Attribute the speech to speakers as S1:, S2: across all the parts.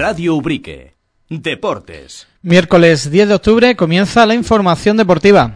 S1: Radio Ubrique. Deportes.
S2: Miércoles 10 de octubre comienza la información deportiva.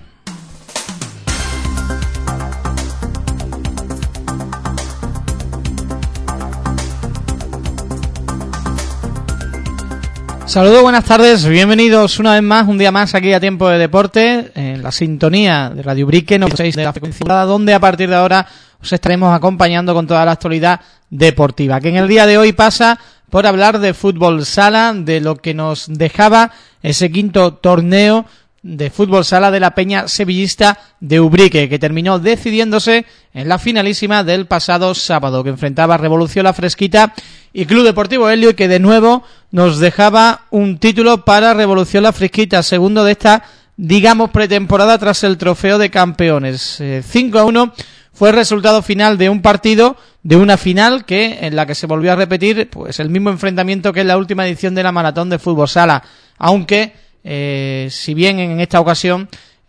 S2: Saludos, buenas tardes, bienvenidos una vez más, un día más aquí a Tiempo de Deporte, en la sintonía de Radio Ubrique, 96 de la frecuencia, donde a partir de ahora os estaremos acompañando con toda la actualidad deportiva, que en el día de hoy pasa por hablar de fútbol sala, de lo que nos dejaba ese quinto torneo de fútbol sala de la Peña Sevillista de Ubrique, que terminó decidiéndose en la finalísima del pasado sábado, que enfrentaba Revolución La Fresquita y Club Deportivo Helio, y que de nuevo nos dejaba un título para Revolución La Fresquita, segundo de esta, digamos, pretemporada tras el trofeo de campeones. 5-1 fue el resultado final de un partido, de una final en la que se volvió a repetir pues el mismo enfrentamiento que en la última edición de la Maratón de Fútbol Sala, aunque si bien en esta ocasión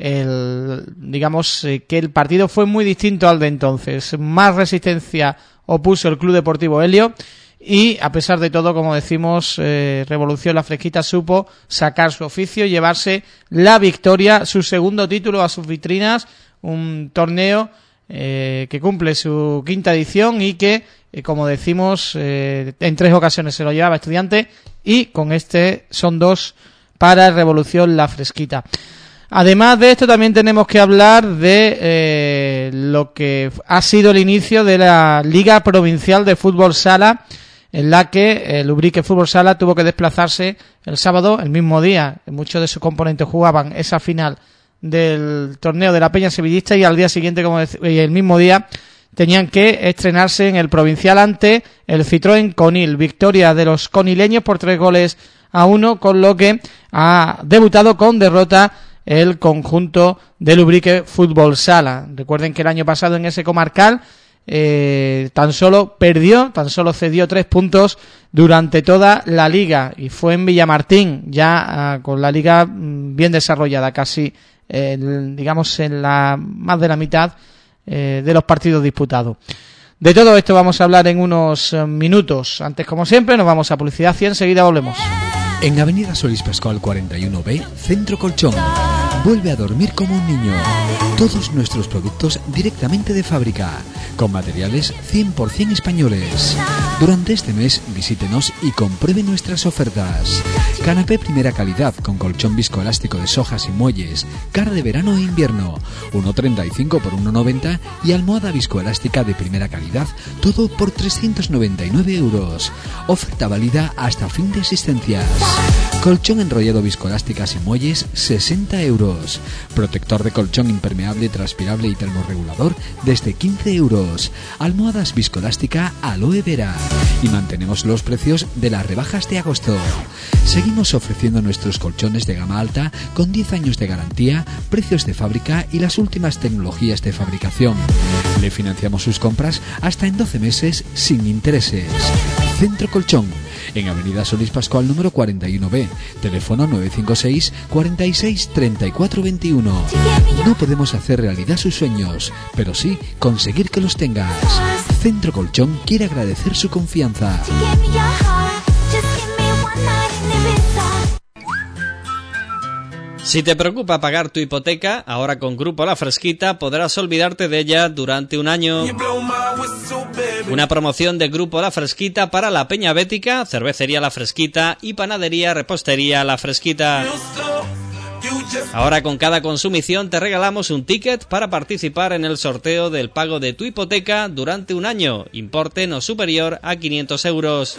S2: digamos que el partido fue muy distinto al de entonces, más resistencia opuso el Club Deportivo Helio, y a pesar de todo, como decimos, Revolución La Fresquita supo sacar su oficio y llevarse la victoria, su segundo título a sus vitrinas, un torneo que cumple su quinta edición y que, como decimos, en 3 ocasiones se lo llevaba Estudiante, y con este son 2 para Revolución La Fresquita. Además de esto, también tenemos que hablar de lo que ha sido el inicio de la Liga Provincial de Fútbol Sala, en la que el Ubrique Fútbol Sala tuvo que desplazarse el sábado, el mismo día. Muchos de sus componentes jugaban esa final del torneo de la Peña Sevillista, y al día siguiente, y el mismo día, tenían que estrenarse en el provincial ante el Citroën Conil. Victoria de los conileños por 3-1, con lo que ha debutado con derrota el conjunto del Ubrique Fútbol Sala. Recuerden que el año pasado en ese comarcal tan solo cedió 3 puntos durante toda la liga, y fue en Villamartín, ya con la liga bien desarrollada, casi digamos en la más de la mitad de los partidos disputados. De todo esto vamos a hablar en unos minutos. Antes, como siempre, nos vamos a publicidad y enseguida volvemos.
S3: En Avenida Solís Pascual 41B, Centro Colchón. Vuelve a dormir como un niño. Todos nuestros productos directamente de fábrica, con materiales 100% españoles. Durante este mes visítenos y compruebe nuestras ofertas. Canapé primera calidad con colchón viscoelástico de sojas y muelles, cara de verano e invierno, 1,35 por 1,90, y almohada viscoelástica de primera calidad, todo por 399 euros. Oferta válida hasta fin de existencias. Colchón enrollado viscoelásticas y muelles, 60 euros. Protector de colchón impermeable, transpirable y termorregulador, desde 15 euros. Almohadas viscoelástica aloe vera. Y mantenemos los precios de las rebajas de agosto. Seguimos ofreciendo nuestros colchones de gama alta con 10 años de garantía, precios de fábrica y las últimas tecnologías de fabricación. Le financiamos sus compras hasta en 12 meses sin intereses. Centro Colchón, en Avenida Solís Pascual número 41B, teléfono 956 46 34 21. No podemos hacer realidad sus sueños, pero sí conseguir que los tengas. Centro Colchón quiere agradecer su confianza.
S4: Si te preocupa pagar tu hipoteca, ahora con Grupo La Fresquita podrás olvidarte de ella durante un año. Una promoción de Grupo La Fresquita para la Peña Bética, Cervecería La Fresquita y Panadería Repostería La Fresquita. Ahora con cada consumición te regalamos un ticket para participar en el sorteo del pago de tu hipoteca durante un año, importe no superior a 500 euros.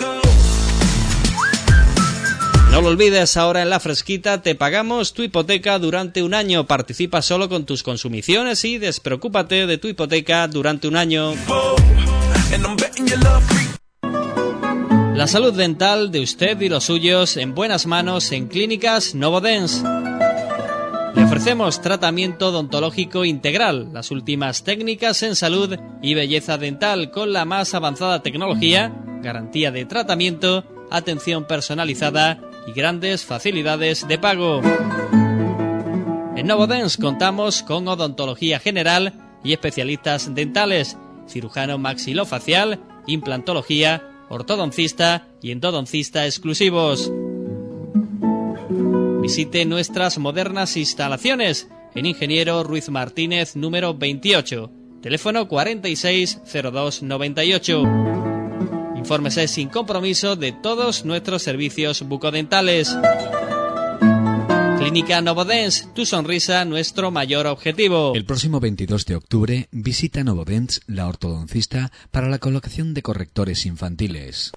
S4: No lo olvides, ahora en La Fresquita te pagamos tu hipoteca durante un año. Participa solo con tus consumiciones y despreocúpate de tu hipoteca durante un año. La salud dental de usted y los suyos en buenas manos en Clínicas Novodens. Le ofrecemos tratamiento odontológico integral, las últimas técnicas en salud y belleza dental con la más avanzada tecnología, garantía de tratamiento, atención personalizada y grandes facilidades de pago. En Novodens contamos con odontología general y especialistas dentales, cirujano maxilofacial, implantología, ortodoncista y endodoncista exclusivos. Visite nuestras modernas instalaciones en Ingeniero Ruiz Martínez número 28, teléfono 460298. Infórmese sin compromiso de todos nuestros servicios bucodentales. Clínica Novodents, tu sonrisa, nuestro mayor objetivo.
S3: El próximo 22 de octubre visita Novodents, la ortodoncista, para la colocación de correctores infantiles.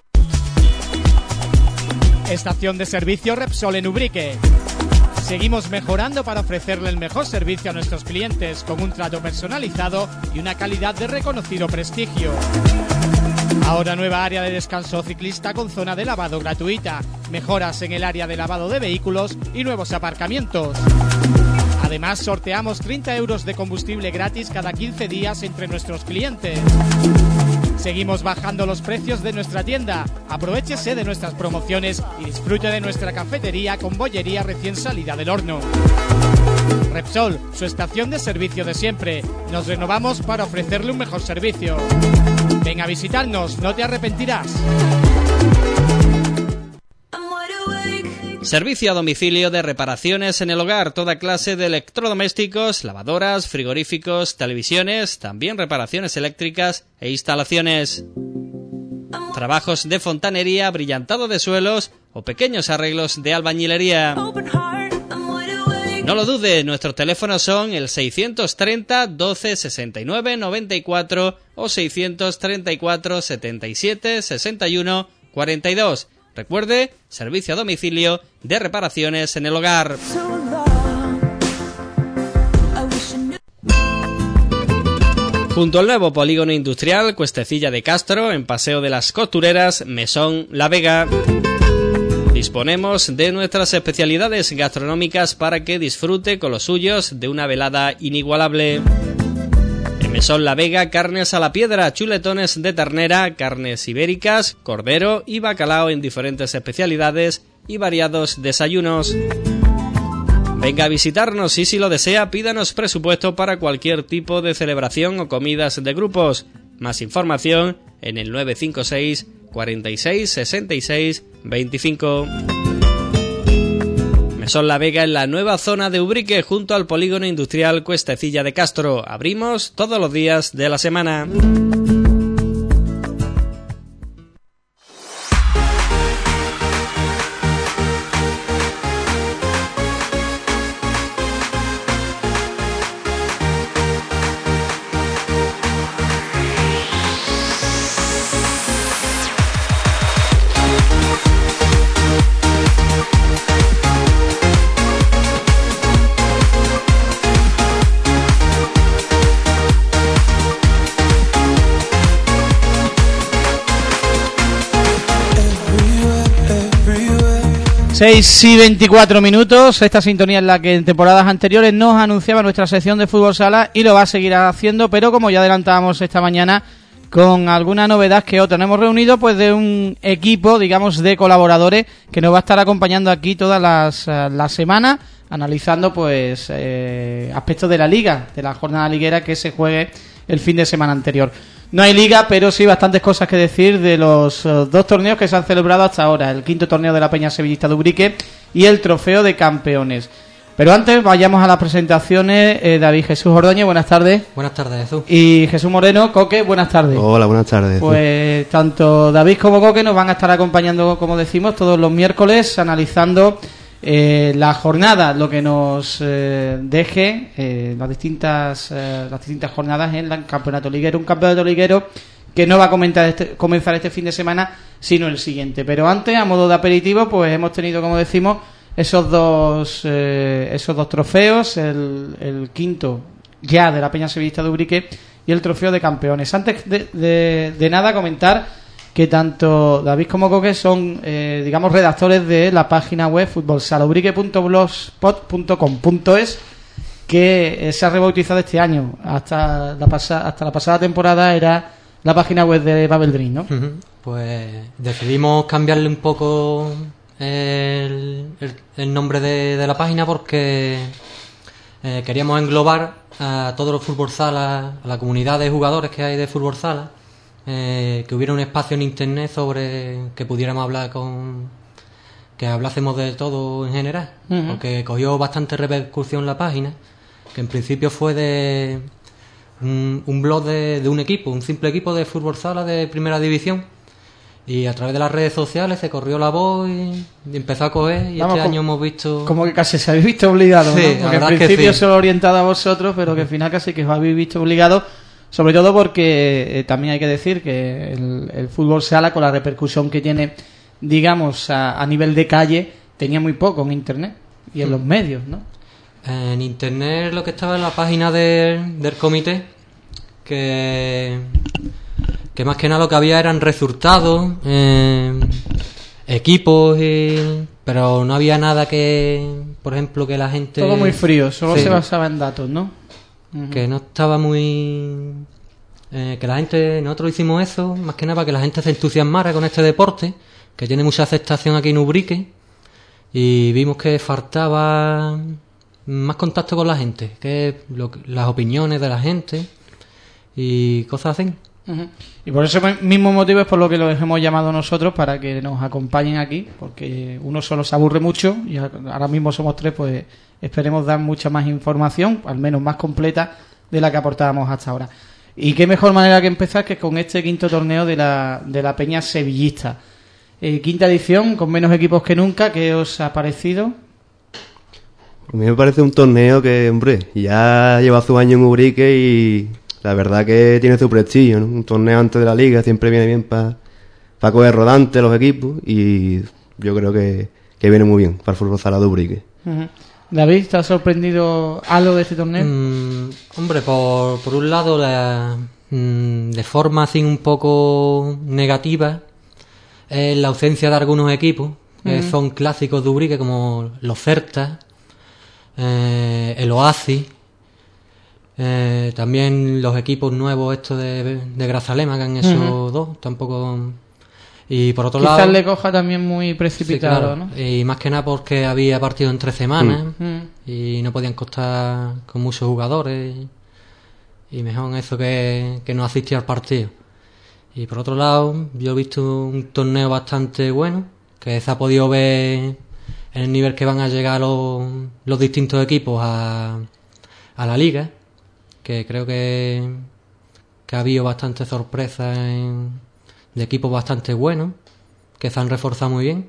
S5: Estación de servicio Repsol en Ubrique. Seguimos mejorando para ofrecerle el mejor servicio a nuestros clientes con un trato personalizado y una calidad de reconocido prestigio. Ahora nueva área de descanso ciclista con zona de lavado gratuita, mejoras en el área de lavado de vehículos y nuevos aparcamientos. Además, sorteamos 30 euros de combustible gratis cada 15 días entre nuestros clientes. Seguimos bajando los precios de nuestra tienda. Aprovéchese de nuestras promociones y disfrute de nuestra cafetería con bollería recién salida del horno. Repsol, su estación de servicio de siempre. Nos renovamos para ofrecerle un mejor servicio. Ven a visitarnos, no te arrepentirás.
S4: Servicio a domicilio de reparaciones en el hogar, toda clase de electrodomésticos, lavadoras, frigoríficos, televisiones, también reparaciones eléctricas e instalaciones. Trabajos de fontanería, brillantado de suelos o pequeños arreglos de albañilería. No lo dude, nuestros teléfonos son el 630 12 69 94 o 634 77 61 42. Recuerde, servicio a domicilio de reparaciones en el hogar. Junto al nuevo polígono industrial Cuestecilla de Castro, en Paseo de las Costureras, Mesón La Vega. Disponemos de nuestras especialidades gastronómicas para que disfrute con los suyos de una velada inigualable. En Mesón La Vega, carnes a la piedra, chuletones de ternera, carnes ibéricas, cordero y bacalao en diferentes especialidades y variados desayunos. Venga a visitarnos y si lo desea, pídanos presupuesto para cualquier tipo de celebración o comidas de grupos. Más información en el 956 46 66 25. Mesón La Vega en la nueva zona de Ubrique, junto al polígono industrial Cuestecilla de Castro. Abrimos todos los días de la semana.
S2: Seis y 24 minutos, esta sintonía es la que en temporadas anteriores nos anunciaba nuestra sección de Fútbol Sala y lo va a seguir haciendo, pero como ya adelantábamos esta mañana, con alguna novedad que otra. Nos hemos reunido pues de un equipo, digamos, de colaboradores que nos va a estar acompañando aquí todas las semanas, analizando pues aspectos de la liga, de la jornada liguera que se juegue el fin de semana anterior. No hay liga, pero sí bastantes cosas que decir de los dos torneos que se han celebrado hasta ahora. El quinto torneo de la Peña Sevillista de Ubrique y el Trofeo de Campeones. Pero antes vayamos a las presentaciones. David Jesús Ordóñez, buenas tardes.
S6: Buenas tardes, Jesús.
S2: Y Jesús Moreno, Coque, buenas tardes.
S7: Hola, buenas tardes.
S2: Pues tanto David como Coque nos van a estar acompañando, como decimos, todos los miércoles, analizando la jornada, lo que nos deje las distintas jornadas en el campeonato liguero. Un campeonato liguero que no va a comenzar este fin de semana, sino el siguiente. Pero antes, a modo de aperitivo, pues hemos tenido, como decimos, esos dos trofeos, el quinto ya de la Peña Sevillista de Ubrique y el Trofeo de Campeones. Antes de nada, comentar que tanto David como Coque son, digamos, redactores de la página web futbolsalaubrique.blogspot.com.es, que se ha rebautizado este año. Hasta la pasada temporada era la página web de Babel Dream, ¿no?
S6: Pues decidimos cambiarle un poco el nombre de la página porque queríamos englobar a todos los fútbol sala, a la comunidad de jugadores que hay de fútbol sala, que hubiera un espacio en internet sobre que pudiéramos hablar que hablásemos de todo en general, porque cogió bastante repercusión la página, que en principio fue de un blog de un equipo, un simple equipo de fútbol sala de primera división, y a través de las redes sociales se corrió la voz y empezó a coger, y
S2: Vamos,
S6: este año hemos visto...
S2: Como que casi se habéis visto obligados,
S6: Sí,
S2: ¿no?
S6: la
S2: Porque en
S6: verdad
S2: principio
S6: que sí.
S2: solo orientado a vosotros, pero que al final casi que os habéis visto obligados, sobre todo porque también hay que decir que el fútbol sala, con la repercusión que tiene, digamos, a nivel de calle, tenía muy poco en internet y en los medios, ¿no?
S6: En internet lo que estaba en la página del comité, que más que nada lo que había eran resultados, equipos, pero no había nada que, por ejemplo, que la gente...
S2: Todo muy frío, solo
S6: Sí.
S2: se basaba en datos, ¿no?
S6: Que no estaba muy... que la gente... Nosotros hicimos eso más que nada para que la gente se entusiasmara con este deporte, que tiene mucha aceptación aquí en Ubrique, y vimos que faltaba más contacto con la gente, las opiniones de la gente y cosas así.
S2: Ujú. Y por ese mismo motivo es por lo que los hemos llamado nosotros, para que nos acompañen aquí, porque uno solo se aburre mucho y ahora mismo somos 3, pues esperemos dar mucha más información, al menos más completa de la que aportábamos hasta ahora. Y qué mejor manera que empezar que con este quinto torneo de la Peña Sevillista. Quinta edición, con menos equipos que nunca. ¿Qué os ha parecido?
S7: A mí me parece un torneo que, hombre, ya lleva su año en Ubrique y la verdad que tiene su prestigio, ¿no? Un torneo antes de la liga siempre viene bien para coger rodante los equipos, y yo creo que viene muy bien para el fútbol sala de Ubrique.
S2: Uh-huh. David, ¿te ha sorprendido algo de este torneo?
S6: Hombre, por un lado, de forma así un poco negativa, es la ausencia de algunos equipos que son clásicos de Ubrique, como los Certas, el Oasis, también los equipos nuevos estos de Grazalema, que han hecho dos, tampoco... Y por otro
S2: Quizás
S6: lado...
S2: le coja también muy precipitado,
S6: sí, claro.
S2: ¿no?
S6: Y más que nada porque había partido entre semanas y no podían contar con muchos jugadores, y mejor eso que no asistir al partido. Y por otro lado, yo he visto un torneo bastante bueno, que se ha podido ver en el nivel que van a llegar los distintos equipos a la liga, que creo que ha habido bastantes sorpresas de equipos bastante buenos, que se han reforzado muy bien.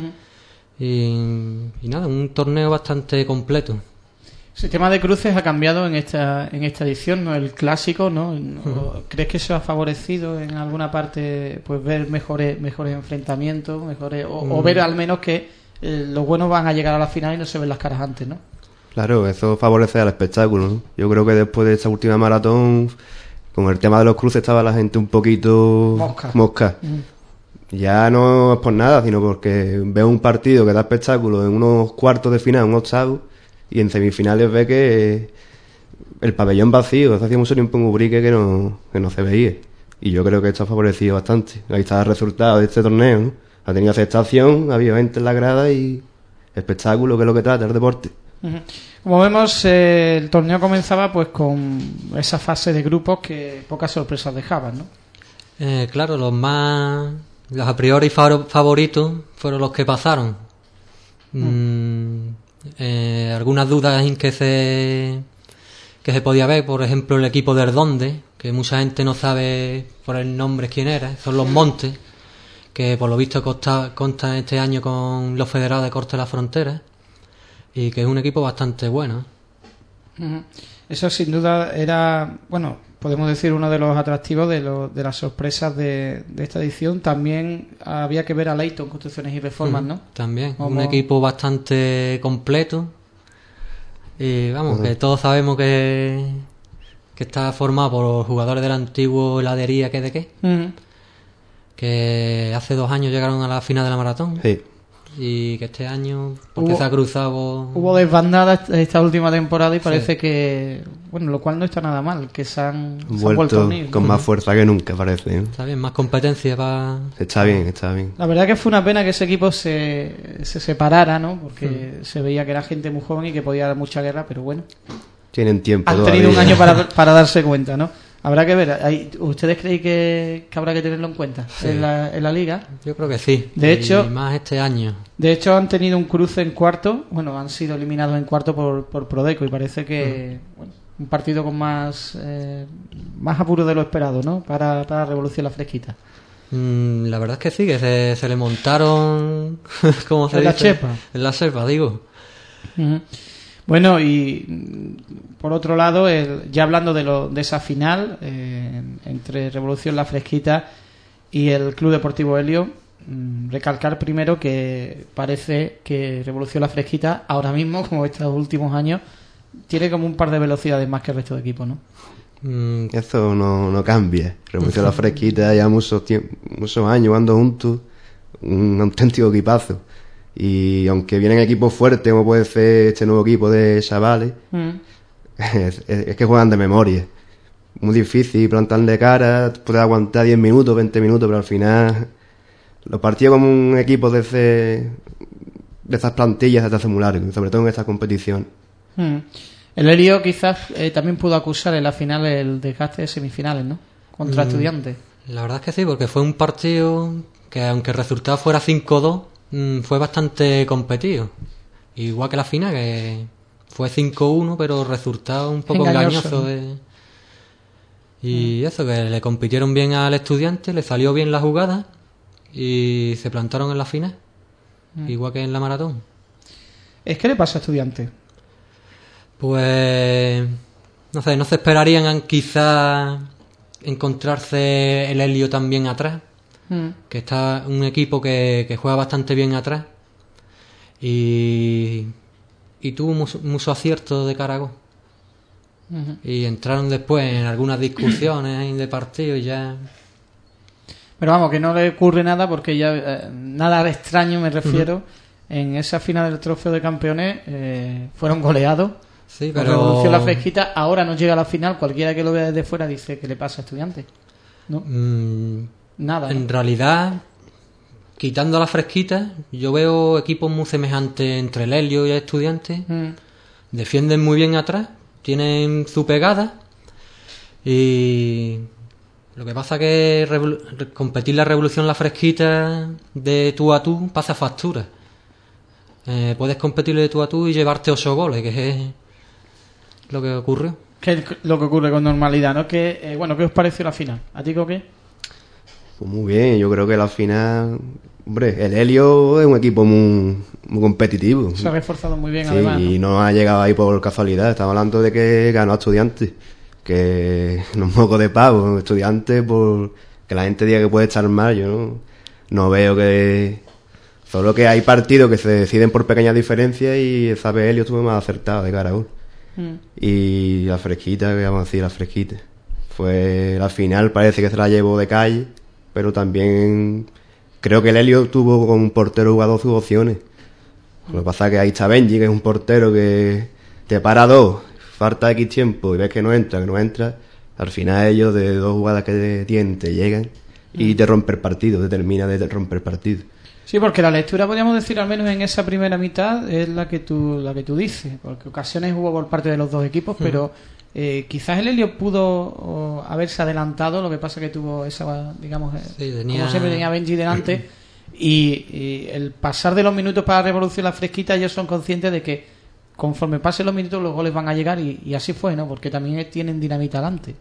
S6: Y nada, un torneo bastante completo.
S2: El sistema de cruces ha cambiado en esta edición, ¿no? El clásico, ¿no? ¿Crees que eso ha favorecido en alguna parte, pues, ver mejores enfrentamientos, o ver al menos que los buenos van a llegar a la final y no se ven las caras antes, ¿no?
S7: Claro, eso favorece al espectáculo, ¿no? Yo creo que después de esta última maratón, con el tema de los cruces, estaba la gente un poquito mosca. Ya no es por nada, sino porque veo un partido que da espectáculo en unos cuartos de final, un octavo, y en semifinales ve que el pabellón vacío. Eso hacía mucho tiempo en Ubrique que no se veía, y yo creo que esto ha favorecido bastante. Ahí está el resultado de este torneo, ¿no? Ha tenido aceptación, ha habido gente en la grada y espectáculo, que es lo que trata el deporte.
S2: Como vemos, el torneo comenzaba pues con esa fase de grupos que pocas sorpresas dejaban, ¿no?
S6: Claro, los a priori favoritos fueron los que pasaron. Algunas dudas en que se podía ver, por ejemplo, el equipo de Erdonde, que mucha gente no sabe por el nombre quién era. Son los Montes, que por lo visto consta este año con los federados de Corte de la Frontera, y que es un equipo bastante bueno.
S2: Eso sin duda era, bueno, podemos decir, uno de los atractivos de las sorpresas de esta edición. También había que ver a Leighton, Construcciones y Reformas, ¿no?
S6: También, un equipo bastante completo, y vamos, que todos sabemos que está formado por jugadores del antiguo heladería que hace 2 años llegaron a la final de la maratón.
S7: Sí.
S6: Y que este año, porque se ha cruzado...
S2: Hubo desbandada esta última temporada y parece que, bueno, lo cual no está nada mal, que se han vuelto a unir,
S7: con más fuerza que nunca, parece, ¿no?
S6: Está bien, más competencia para...
S7: Está bien.
S2: La verdad que fue una pena que ese equipo se separara, ¿no? Porque se veía que era gente muy joven y que podía dar mucha guerra, pero bueno.
S7: Tienen tiempo
S2: Han
S7: todavía.
S2: tenido un año para darse cuenta, ¿no? Habrá que ver. ¿Ustedes creen que habrá que tenerlo en cuenta en la liga?
S6: Yo creo que sí.
S2: De hecho,
S6: y más este año.
S2: De hecho, han tenido un cruce en cuarto. Bueno, han sido eliminados en cuarto por Prodeco y parece que un partido con más apuro de lo esperado, ¿no? Para Revolución La Fresquita.
S6: La verdad es que sí, que se le montaron, ¿cómo se
S2: dice?
S6: En la chepa, digo.
S2: Uh-huh. Bueno, y por otro lado, ya hablando de esa final entre Revolución La Fresquita y el Club Deportivo Helio, recalcar primero que parece que Revolución La Fresquita ahora mismo, como estos últimos años, tiene como un par de velocidades más que el resto de equipos, ¿no?
S7: Eso no cambia. Revolución La Fresquita ya muchos años jugando juntos, un auténtico equipazo. Y aunque vienen equipos fuertes como puede ser este nuevo equipo de chavales, es que juegan de memoria. Muy difícil plantarle cara, puedes aguantar 10 minutos, 20 minutos, pero al final los partidos como un equipo de estas plantillas se te hacen muy largos, sobre todo en estas competiciones.
S2: El Helio quizás también pudo acusar en la final el desgaste de semifinales, ¿no? Contra Estudiantes.
S6: La verdad es que sí, porque fue un partido que aunque el resultado fuera 5-2, fue bastante competido. Igual que la final, que fue 5-1, pero resultado un poco engañoso. Y eso, que le compitieron bien al Estudiante, le salió bien la jugada y se plantaron en la final, igual que en la maratón.
S2: ¿Qué le pasa a Estudiantes?
S6: Pues no sé, no se esperarían quizás encontrarse el Helio también atrás, que está un equipo que juega bastante bien atrás y tuvo mucho acierto de cara a gol. Y entraron después en algunas discusiones de partido y ya.
S2: Pero vamos, que no le ocurre nada porque ya nada extraño, me refiero. En esa final del Trofeo de Campeones fueron goleados.
S6: Sí, pero
S2: Revolución La Fresquita ahora no llega a la final. Cualquiera que lo vea desde fuera dice que le pasa a Estudiantes, ¿no? Nada.
S6: En realidad, quitando a La Fresquita, yo veo equipos muy semejantes entre el Helio y el Estudiantes. Defienden muy bien atrás, tienen su pegada y lo que pasa que competir la Revolución La Fresquita de tú a tú pasa factura. Puedes competir de tú a tú y llevarte 8 goles, que es lo que ocurrió.
S2: ¿Qué es lo que ocurre con normalidad, no? ¿Qué os pareció la final? ¿A ti qué?
S7: Pues muy bien, yo creo que la final... Hombre, el Helio es un equipo muy competitivo.
S2: Se ha reforzado muy bien,
S7: sí,
S2: además, ¿no?
S7: Y no ha llegado ahí por casualidad. Estamos hablando de que ganó a Estudiantes, que no es moco de pavo. Estudiantes, por que la gente diga que puede estar mal, yo no veo que... Solo que hay partidos que se deciden por pequeñas diferencias y esa vez Helio estuvo más acertado de cara a gol. Y La Fresquita, que vamos a decir, La Fresquita. Fue la final, parece que se la llevó de calle, pero también creo que el Helio tuvo con un portero jugador sus opciones. Lo que pasa es que ahí está Benji, que es un portero que te para 2, falta X tiempo y ves que no entra. Al final ellos de 2 jugadas que tienen te llegan y te rompe el partido, te termina de romper el partido.
S2: Sí, porque la lectura, podríamos decir, al menos en esa primera mitad, es la que tú dices, porque ocasiones hubo por parte de los dos equipos, pero quizás el Helio pudo haberse adelantado, lo que pasa que tuvo esa, digamos, como siempre tenía Benji delante, y el pasar de los minutos para Revolución La Fresquita, ellos son conscientes de que conforme pasen los minutos los goles van a llegar, y así fue, ¿no? Porque también tienen dinamita delante.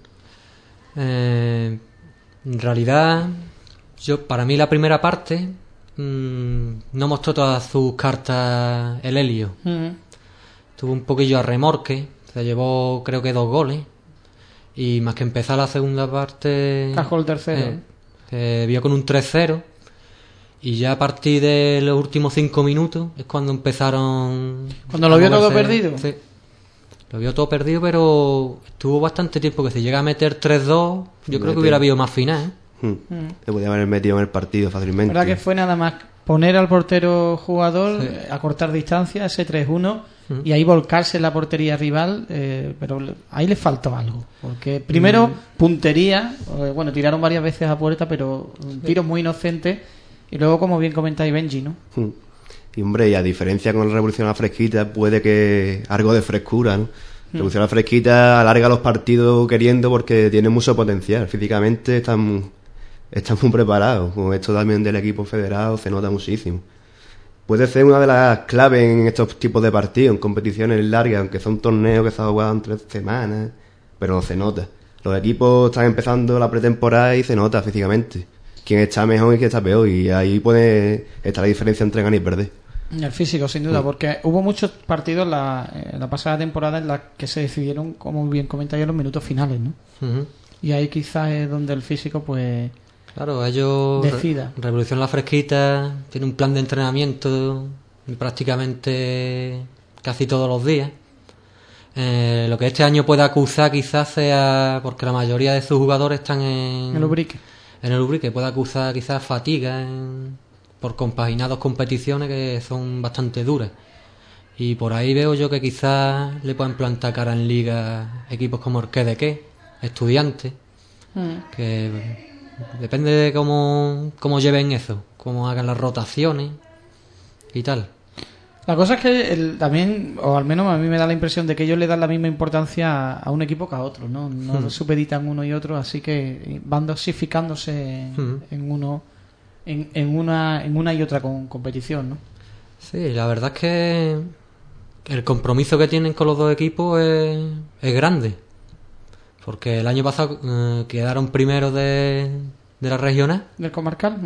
S6: En realidad, para mí la primera parte... no mostró todas sus cartas el Helio. Tuvo un poquillo a remorque, se llevó creo que 2 goles y más que empezar la segunda parte
S2: cajó el tercero,
S6: se vio con un 3-0 y ya a partir de los últimos 5 minutos es cuando empezaron,
S2: cuando lo vio todo perdido.
S6: Sí, lo vio todo perdido, pero estuvo bastante tiempo, que si llega a meter 3-2 yo creo que hubiera habido más final,
S7: Se podía haber metido en el partido fácilmente.
S2: La verdad que fue nada más poner al portero jugador, acortar distancia, ese 3-1, y ahí volcarse en la portería rival, pero ahí le faltó algo. Porque primero, puntería, tiraron varias veces a puerta, pero tiros muy inocentes, y luego, como bien comentáis, Benji, ¿no?
S7: Y hombre, y a diferencia con la Revolución La Fresquita, puede que algo de frescura, ¿no? Revolución La Fresquita alarga los partidos queriendo porque tiene mucho potencial. Físicamente están muy preparados. Con esto también del equipo federado se nota muchísimo. Puede ser una de las claves en estos tipos de partidos, en competiciones largas, aunque son torneos que se han jugado en 3 semanas, pero se nota. Los equipos están empezando la pretemporada y se nota físicamente quién está mejor y quién está peor, y ahí puede estar la diferencia entre ganar y perder.
S2: El físico, sin duda, porque hubo muchos partidos en la pasada temporada en las que se decidieron, como bien comentáis, en los minutos finales, ¿no? Y ahí quizás es donde el físico, pues,
S6: claro, ellos
S2: decida.
S6: Revolución La Fresquita tiene un plan de entrenamiento prácticamente casi todos los días. Lo que este año puede acusar quizás sea porque la mayoría de sus jugadores están en
S2: el Ubrique.
S6: En el Ubrique puede acusar quizás fatiga por compaginar 2 competiciones que son bastante duras. Y por ahí veo yo que quizás le pueden plantar cara en liga equipos como el Quedequé, Estudiantes, que depende de cómo lleven eso, cómo hagan las rotaciones y tal.
S2: La cosa es que también, o al menos a mí me da la impresión de que ellos le dan la misma importancia a un equipo que a otro, ¿no? No supeditan uno y otro, así que van dosificándose en una y otra competición, ¿no?
S6: Sí, la verdad es que el compromiso que tienen con los 2 equipos es grande, porque el año pasado quedaron primeros de la regional,
S2: del comarcal,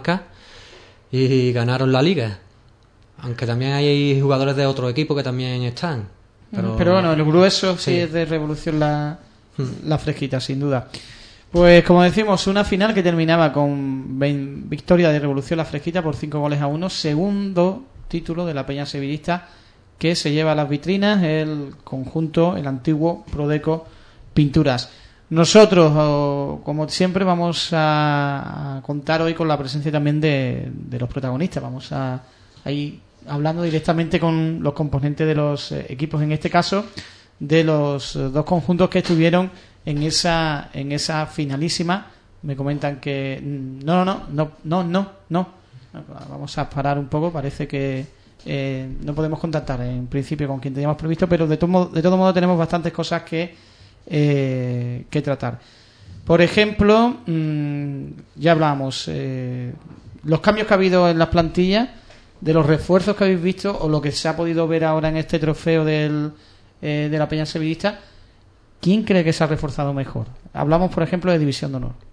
S6: y ganaron la liga. Aunque también hay jugadores de otros equipos que también están.
S2: Pero bueno, el grueso sí es de Revolución la Fresquita, sin duda. Pues como decimos, una final que terminaba con victoria de Revolución La Fresquita por 5-1. Segundo título de la Peña Sevillista, que se lleva a las vitrinas el conjunto, el antiguo Prodeco Pinturas. Nosotros, como siempre, vamos a contar hoy con la presencia también de los protagonistas. Vamos a ir hablando directamente con los componentes de los equipos, en este caso de los 2 conjuntos que estuvieron en esa finalísima. Me comentan que no, vamos a parar un poco, parece que no podemos contactar en principio con quien teníamos previsto, pero de todo modo tenemos bastantes cosas que tratar. Por ejemplo, ya hablábamos los cambios que ha habido en las plantillas, de los refuerzos que habéis visto o lo que se ha podido ver ahora en este trofeo de la Peña Sevillista. ¿Quién cree que se ha reforzado mejor? Hablamos, por ejemplo, de División de Honor.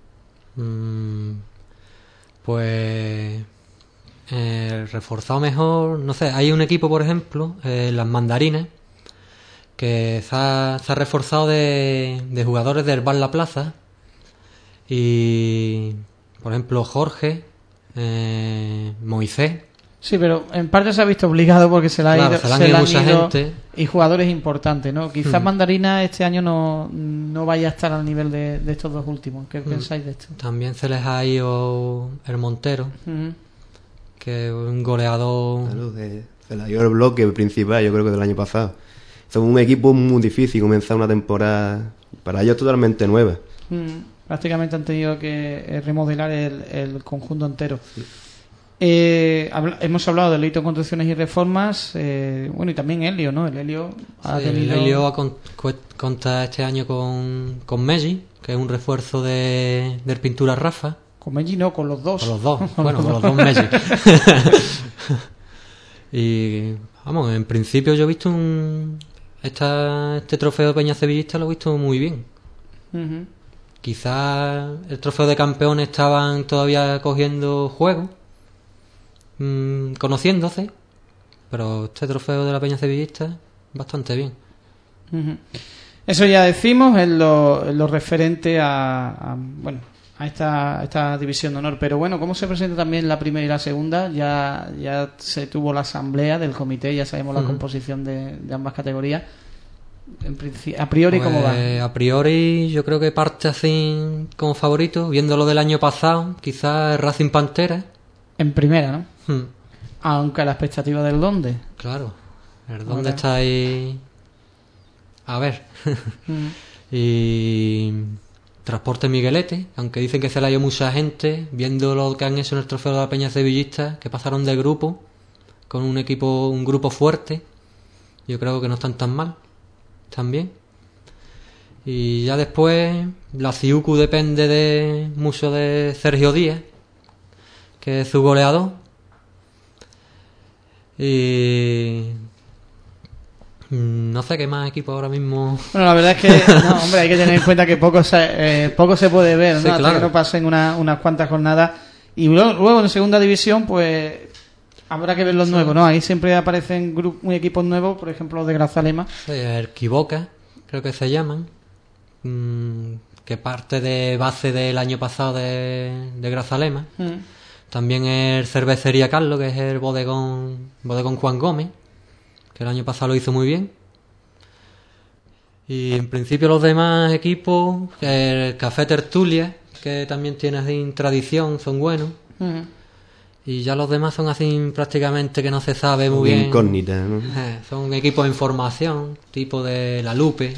S6: Pues reforzado mejor, no sé, hay un equipo, por ejemplo, las Mandarinas, que se ha reforzado de jugadores del Bar La Plaza, y por ejemplo Jorge, Moisés.
S2: Sí, pero en parte se ha visto obligado porque se le han ido
S6: mucha gente.
S2: Y jugadores importantes, ¿no? Quizás Mandarina este año no vaya a estar al nivel de estos 2 últimos. ¿Qué pensáis de esto?
S6: También se les ha ido el Montero, que es un goleador.
S7: Claro, se le ha ido el bloque principal, yo creo que del año pasado. Es un equipo muy difícil comenzar una temporada para ellos totalmente nueva.
S2: Prácticamente han tenido que remodelar el conjunto entero. Hemos hablado de Leito Construcciones y Reformas, bueno, y también Helio, ¿no? El Helio
S6: ha contado este año con Meggi, que es un refuerzo del Pintura Rafa.
S2: Con Meggi no, con los 2.
S6: Con los 2, bueno, con los 2 Meggi. Y vamos, en principio yo he visto este trofeo de Peña Sevillista lo he visto muy bien. Quizás el trofeo de campeones estaban todavía cogiendo juego, conociéndose, pero este trofeo de la Peña Sevillista bastante bien.
S2: Eso ya decimos en lo referente a esta división de honor. Pero bueno, ¿cómo se presenta también la primera y la segunda? Ya se tuvo la asamblea del comité, ya sabemos la composición de ambas categorías. A priori, ¿cómo va?
S6: A priori yo creo que parte así como favorito, viendo lo del año pasado, quizás Racing Pantera
S2: en primera, ¿no? Aunque a la expectativa del dónde.
S6: Claro, el dónde está ahí. A ver. Y Transporte Miguelete, aunque dicen que se le ha ido mucha gente, viendo lo que han hecho en el trofeo de la Peña Sevillista, que pasaron de grupo con un grupo fuerte, yo creo que no están tan mal. también. Y ya después la Ciucu depende mucho de Sergio Díaz, que es su goleador. Y no sé qué más equipo ahora mismo.
S2: Bueno, la verdad es que no, hombre, hay que tener en cuenta que poco se puede ver, ¿no?
S6: Sí,
S2: Hasta
S6: claro.
S2: que no pasen unas cuantas jornadas. Y luego en segunda división, pues habrá que ver los nuevos, ¿no? Ahí siempre aparecen equipos nuevos, por ejemplo los de Grazalema.
S6: Sí, el Quiboca, creo que se llaman, que parte de base del año pasado de Grazalema. También el Cervecería Carlos, que es el bodegón Juan Gómez, que el año pasado lo hizo muy bien. Y en principio los demás equipos, el Café Tertulia, que también tiene así tradición, son buenos. Y ya los demás son así prácticamente que no se sabe muy bien.
S7: Incógnita, ¿no?
S6: Son equipos en formación, tipo de La Lupe,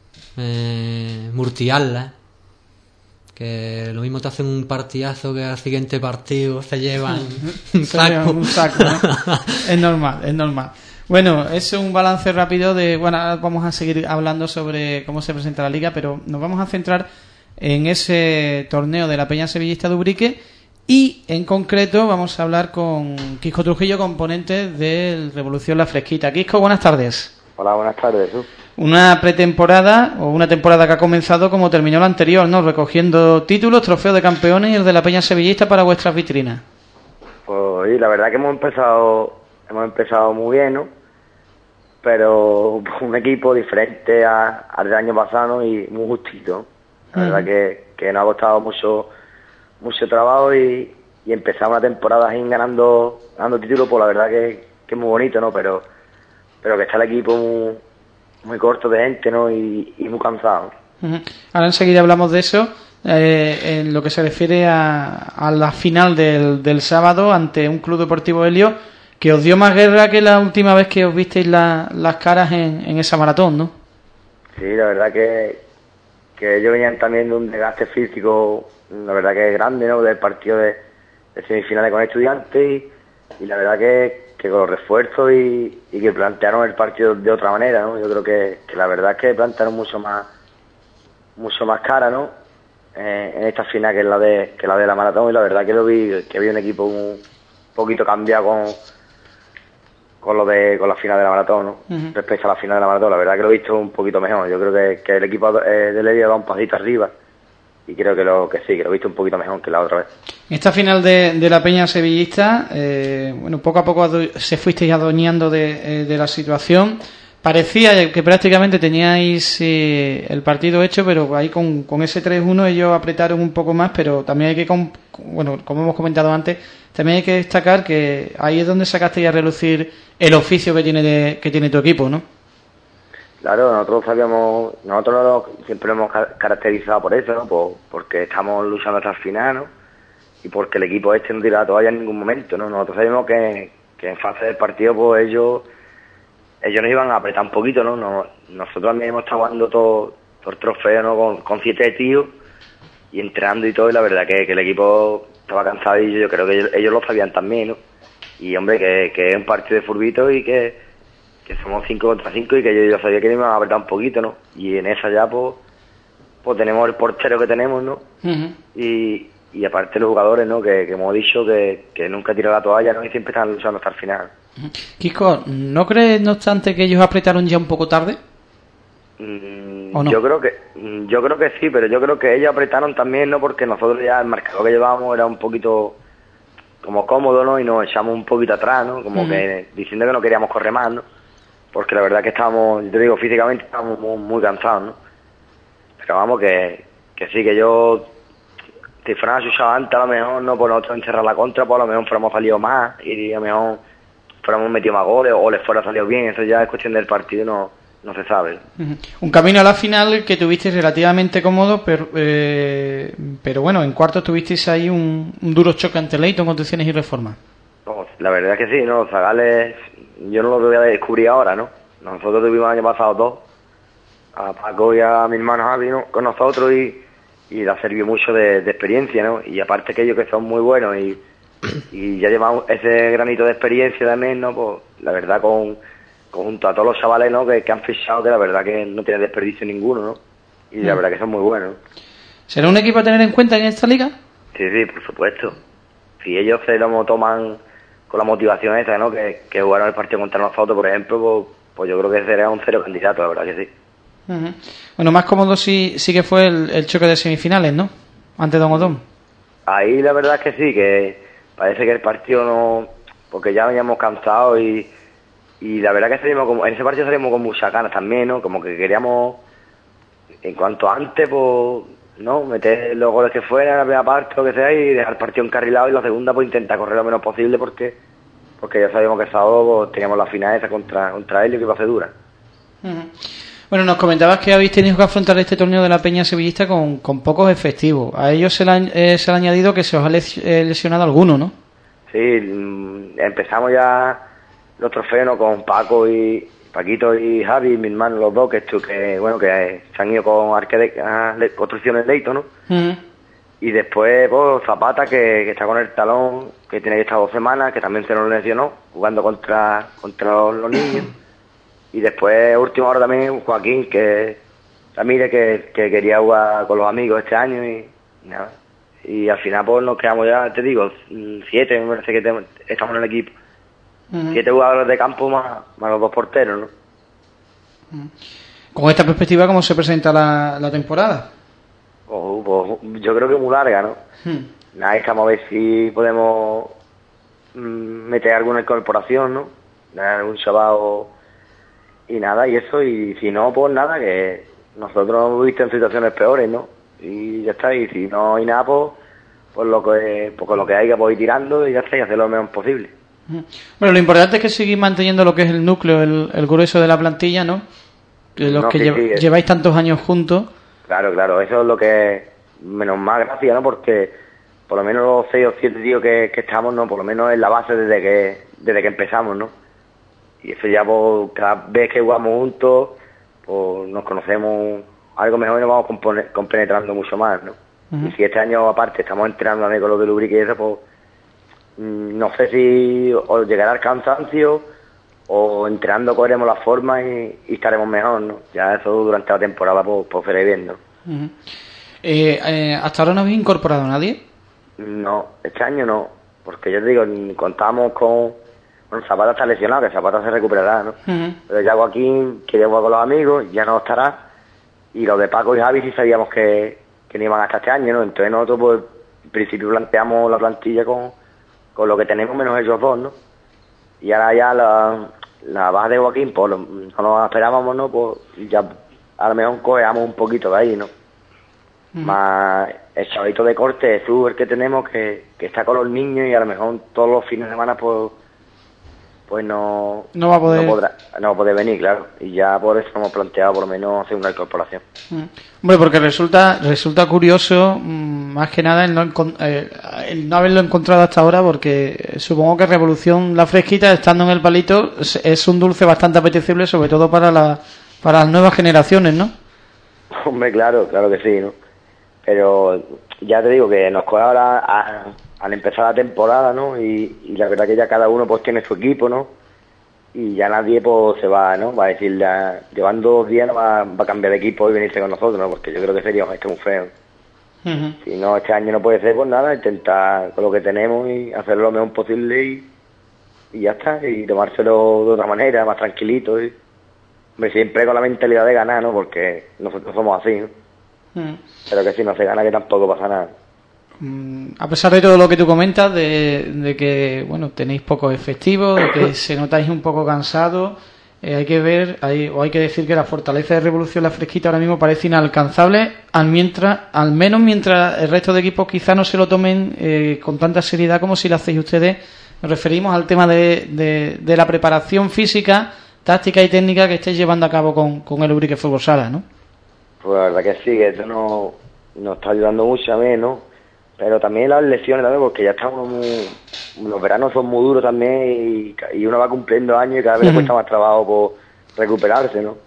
S6: Murtiarla, que lo mismo te hacen un partidazo que al siguiente partido se llevan un saco,
S2: ¿no? Es normal. Bueno, es un balance rápido bueno, ahora vamos a seguir hablando sobre cómo se presenta la liga, pero nos vamos a centrar en ese torneo de la Peña Sevillista de Ubrique y en concreto vamos a hablar con Quisco Trujillo, componente del Revolución La Fresquita. Quisco, buenas tardes.
S8: Hola, buenas tardes.
S2: Una pretemporada o una temporada que ha comenzado como terminó la anterior, ¿no? Recogiendo títulos, trofeos de campeones y el de la Peña Sevillista para vuestras vitrinas.
S8: Pues sí, la verdad que hemos empezado muy bien, ¿no? Pero un equipo diferente al del año pasado, ¿no? Y muy justito. La verdad que nos ha costado mucho trabajo y empezamos la temporada así ganando títulos, pues la verdad que es muy bonito, ¿no? Pero que está el equipo muy corto de gente, ¿no? Y muy cansado.
S2: Ahora enseguida hablamos de eso. En lo que se refiere a la final del sábado ante un Club Deportivo Helio que os dio más guerra que la última vez que os visteis las caras en esa maratón, ¿no?
S8: Sí, la verdad que ellos venían también de un desgaste físico, la verdad que es grande, ¿no? Del partido de semifinales con Estudiantes y la verdad que con los refuerzos y que plantearon el partido de otra manera, ¿no? Yo creo que la verdad es que plantearon mucho más cara, ¿no? En esta final que la de la maratón, y la verdad que vi un equipo un poquito cambiado con la final de la maratón, ¿no? Respecto a la final de la maratón, la verdad que lo he visto un poquito mejor. Yo creo que el equipo de Ledia va un pasito arriba y creo que lo he visto un poquito mejor que la otra vez.
S2: En esta final de la Peña Sevillista, bueno, poco a poco se fuisteis adueñando de la situación. Parecía que prácticamente teníais el partido hecho, pero ahí con ese 3-1 ellos apretaron un poco más, pero también hay que, bueno, como hemos comentado antes, también hay que destacar que ahí es donde sacasteis a relucir el oficio que tiene tu equipo, ¿no?
S8: Claro, nosotros siempre nos hemos caracterizado por eso, ¿no? Porque estamos luchando hasta el final, ¿no? Y porque el equipo no tira la toalla en ningún momento, ¿no? Nosotros sabemos que en fase del partido, pues ellos nos iban a apretar un poquito, ¿no? Nosotros también hemos estado jugando todo el trofeo, ¿no? Con 7 tíos y entrenando y todo, y la verdad que el equipo estaba cansado y yo creo que ellos lo sabían también, ¿no? Y hombre, que es un partido de furbito y que somos 5 contra 5 y que yo sabía que nos iban a apretar un poquito, ¿no? Y en esa ya, pues tenemos el portero que tenemos, ¿no? Y aparte los jugadores, ¿no? Que hemos dicho que nunca tiran la toalla, ¿no? Y siempre están luchando hasta el final.
S2: Quisco, ¿no crees, no obstante, que ellos apretaron ya un poco tarde? ¿O no?
S8: Yo creo que sí, pero yo creo que ellos apretaron también, ¿no? Porque nosotros ya el marcador que llevábamos era un poquito como cómodo, ¿no? Y nos echamos un poquito atrás, ¿no? Como que diciendo que no queríamos correr más, ¿no? Porque la verdad que estábamos, yo te digo, físicamente estábamos muy cansados, ¿no? Pero vamos, que sí, que yo, si fueran a chuchar antes, a lo mejor, ¿no? Por nosotros encerrar la contra, pues a lo mejor fuéramos salido más y a lo mejor fuéramos metido más goles o les fuera salido bien. Eso ya es cuestión del partido, no se sabe.
S2: Un camino a la final que tuvisteis relativamente cómodo, pero bueno, en cuartos tuvisteis ahí un duro choque ante Leyton, Conducciones y Reforma.
S8: No, la verdad es que sí, ¿no? Zagales, yo no lo voy a descubrir ahora, ¿no? Nosotros tuvimos el año pasado 2, a Paco y a mi hermano Javi, ¿no? Con nosotros y le sirvió mucho de experiencia, ¿no? Y aparte que ellos que son muy buenos y ya llevamos ese granito de experiencia también, ¿no? Pues la verdad con junto a todos los chavales, ¿no? que han fichado, que la verdad que no tiene desperdicio ninguno, ¿no? Y la verdad que son muy buenos.
S2: ¿Será un equipo a tener en cuenta en esta liga?
S8: Sí, por supuesto. Si ellos se lo toman con la motivación esa, ¿no? Que jugaron el partido contra nosotros, por ejemplo, pues yo creo que será un cero candidato, la verdad que sí.
S2: Bueno, más cómodo sí que fue el choque de semifinales, ¿no? Ante Don Odón.
S8: Ahí la verdad es que sí, que parece que el partido no... Porque ya veníamos cansados y la verdad que en ese partido salimos con muchas ganas también, ¿no? Como que queríamos, en cuanto antes, pues, ¿no? Meter los goles que fueran en la primera parte, lo que sea, y dejar el partido encarrilado, y la segunda, pues, intentar correr lo menos posible, porque ya sabíamos que el sábado pues, teníamos la final esa contra Helio, que iba a ser dura.
S2: Bueno, nos comentabas que habéis tenido que afrontar este torneo de la Peña Sevillista con pocos efectivos. A ellos se le ha añadido que se os ha lesionado alguno, ¿no?
S8: Sí, empezamos ya los trofeos, ¿no? Con Paquito y Javi, mi hermano, los dos, que se han ido con Construcciones Leito, ¿no? Y después, pues, Zapata, que está con el talón, que tiene que estar 2 semanas, que también se nos lesionó, jugando contra los niños. Y después, última hora también, Joaquín, que Ramírez, que quería jugar con los amigos este año y nada. Y al final, pues, nos quedamos ya, te digo, 7, me parece que estamos en el equipo. 7 jugadores de campo más los 2 porteros, ¿no?
S2: Con esta perspectiva, ¿cómo se presenta la temporada?
S8: Pues, yo creo que muy larga, ¿no? Nada, estamos a ver si podemos meter alguna incorporación, ¿no? Algún chaval y nada, y eso, y si no, pues nada, que nosotros hemos visto en situaciones peores, ¿no? Y ya está, y si no hay nada, pues con lo que hay que ir tirando y ya está, y hacer lo mejor posible.
S2: Bueno, lo importante es que seguís manteniendo lo que es el núcleo, el grueso de la plantilla, ¿no? Los que lleváis tantos años juntos.
S8: Claro, eso es lo que menos más gracia, ¿no? Porque por lo menos los 6 o 7 tíos que estamos, ¿no? Por lo menos es la base desde que empezamos, ¿no? Y eso ya, pues, cada vez que jugamos juntos, pues nos conocemos algo mejor y nos vamos compenetrando mucho más, ¿no? Y si este año, aparte, estamos entrenando también con los de Lubrique y eso, pues, no sé si os llegará el cansancio o entrenando cogeremos la forma y estaremos mejor, ¿no? Ya eso durante la temporada pues seréis viendo.
S2: ¿Hasta ahora no habéis incorporado a nadie?
S8: No, este año no, porque yo te digo, contamos con... Bueno, Zapata está lesionado, que Zapata se recuperará, ¿no? Pero ya Joaquín quería jugar con los amigos, ya no estará, y los de Paco y Javi sí sabíamos que no iban hasta este año, ¿no? Entonces nosotros, pues, en principio planteamos la plantilla con lo que tenemos menos ellos dos, ¿no? Y ahora ya la baja de Joaquín, pues no nos esperábamos, ¿no? Pues ya a lo mejor cojeamos un poquito de ahí, ¿no? Más el chavito de corte, Jesús, el que tenemos, que está con los niños y a lo mejor todos los fines de semana, pues no va a poder venir, claro. Y ya por eso hemos planteado por lo menos hacer una incorporación.
S2: Hombre, porque resulta curioso, más que nada, el no haberlo encontrado hasta ahora, porque supongo que Revolución La Fresquita, estando en el palito, es un dulce bastante apetecible, sobre todo para las nuevas generaciones, ¿no?
S8: Hombre, claro que sí, ¿no? Pero ya te digo que nos coge ahora al empezar la temporada, ¿no? Y la verdad que ya cada uno pues tiene su equipo, ¿no? Y ya nadie pues se va, ¿no? Va a decir, llevando 2 días no va a cambiar de equipo y venirse con nosotros, ¿no? Porque yo creo que sería muy feo. Si no, este año no puede ser, pues nada, intentar con lo que tenemos y hacerlo lo mejor posible y ya está, y tomárselo de otra manera, más tranquilito. Hombre, siempre con la mentalidad de ganar, ¿no? Porque nosotros somos así, ¿no? Pero que si no se gana, que tampoco pasa nada.
S2: A pesar de todo lo que tú comentas, de que bueno, tenéis pocos efectivos, de que se notáis un poco cansados, hay que decir que la fortaleza de Revolución La Fresquita ahora mismo parece inalcanzable, al menos mientras el resto de equipos quizá no se lo tomen con tanta seriedad como si lo hacéis ustedes. Nos referimos al tema de la preparación física, táctica y técnica que estáis llevando a cabo con el Ubrique Fútbol Sala, ¿no?
S8: Pues la verdad que sí, que esto nos está ayudando mucho a mí, ¿no? Pero también las lesiones también, porque ya estamos los veranos son muy duros también y uno va cumpliendo años y cada vez le cuesta más trabajo por recuperarse, ¿no?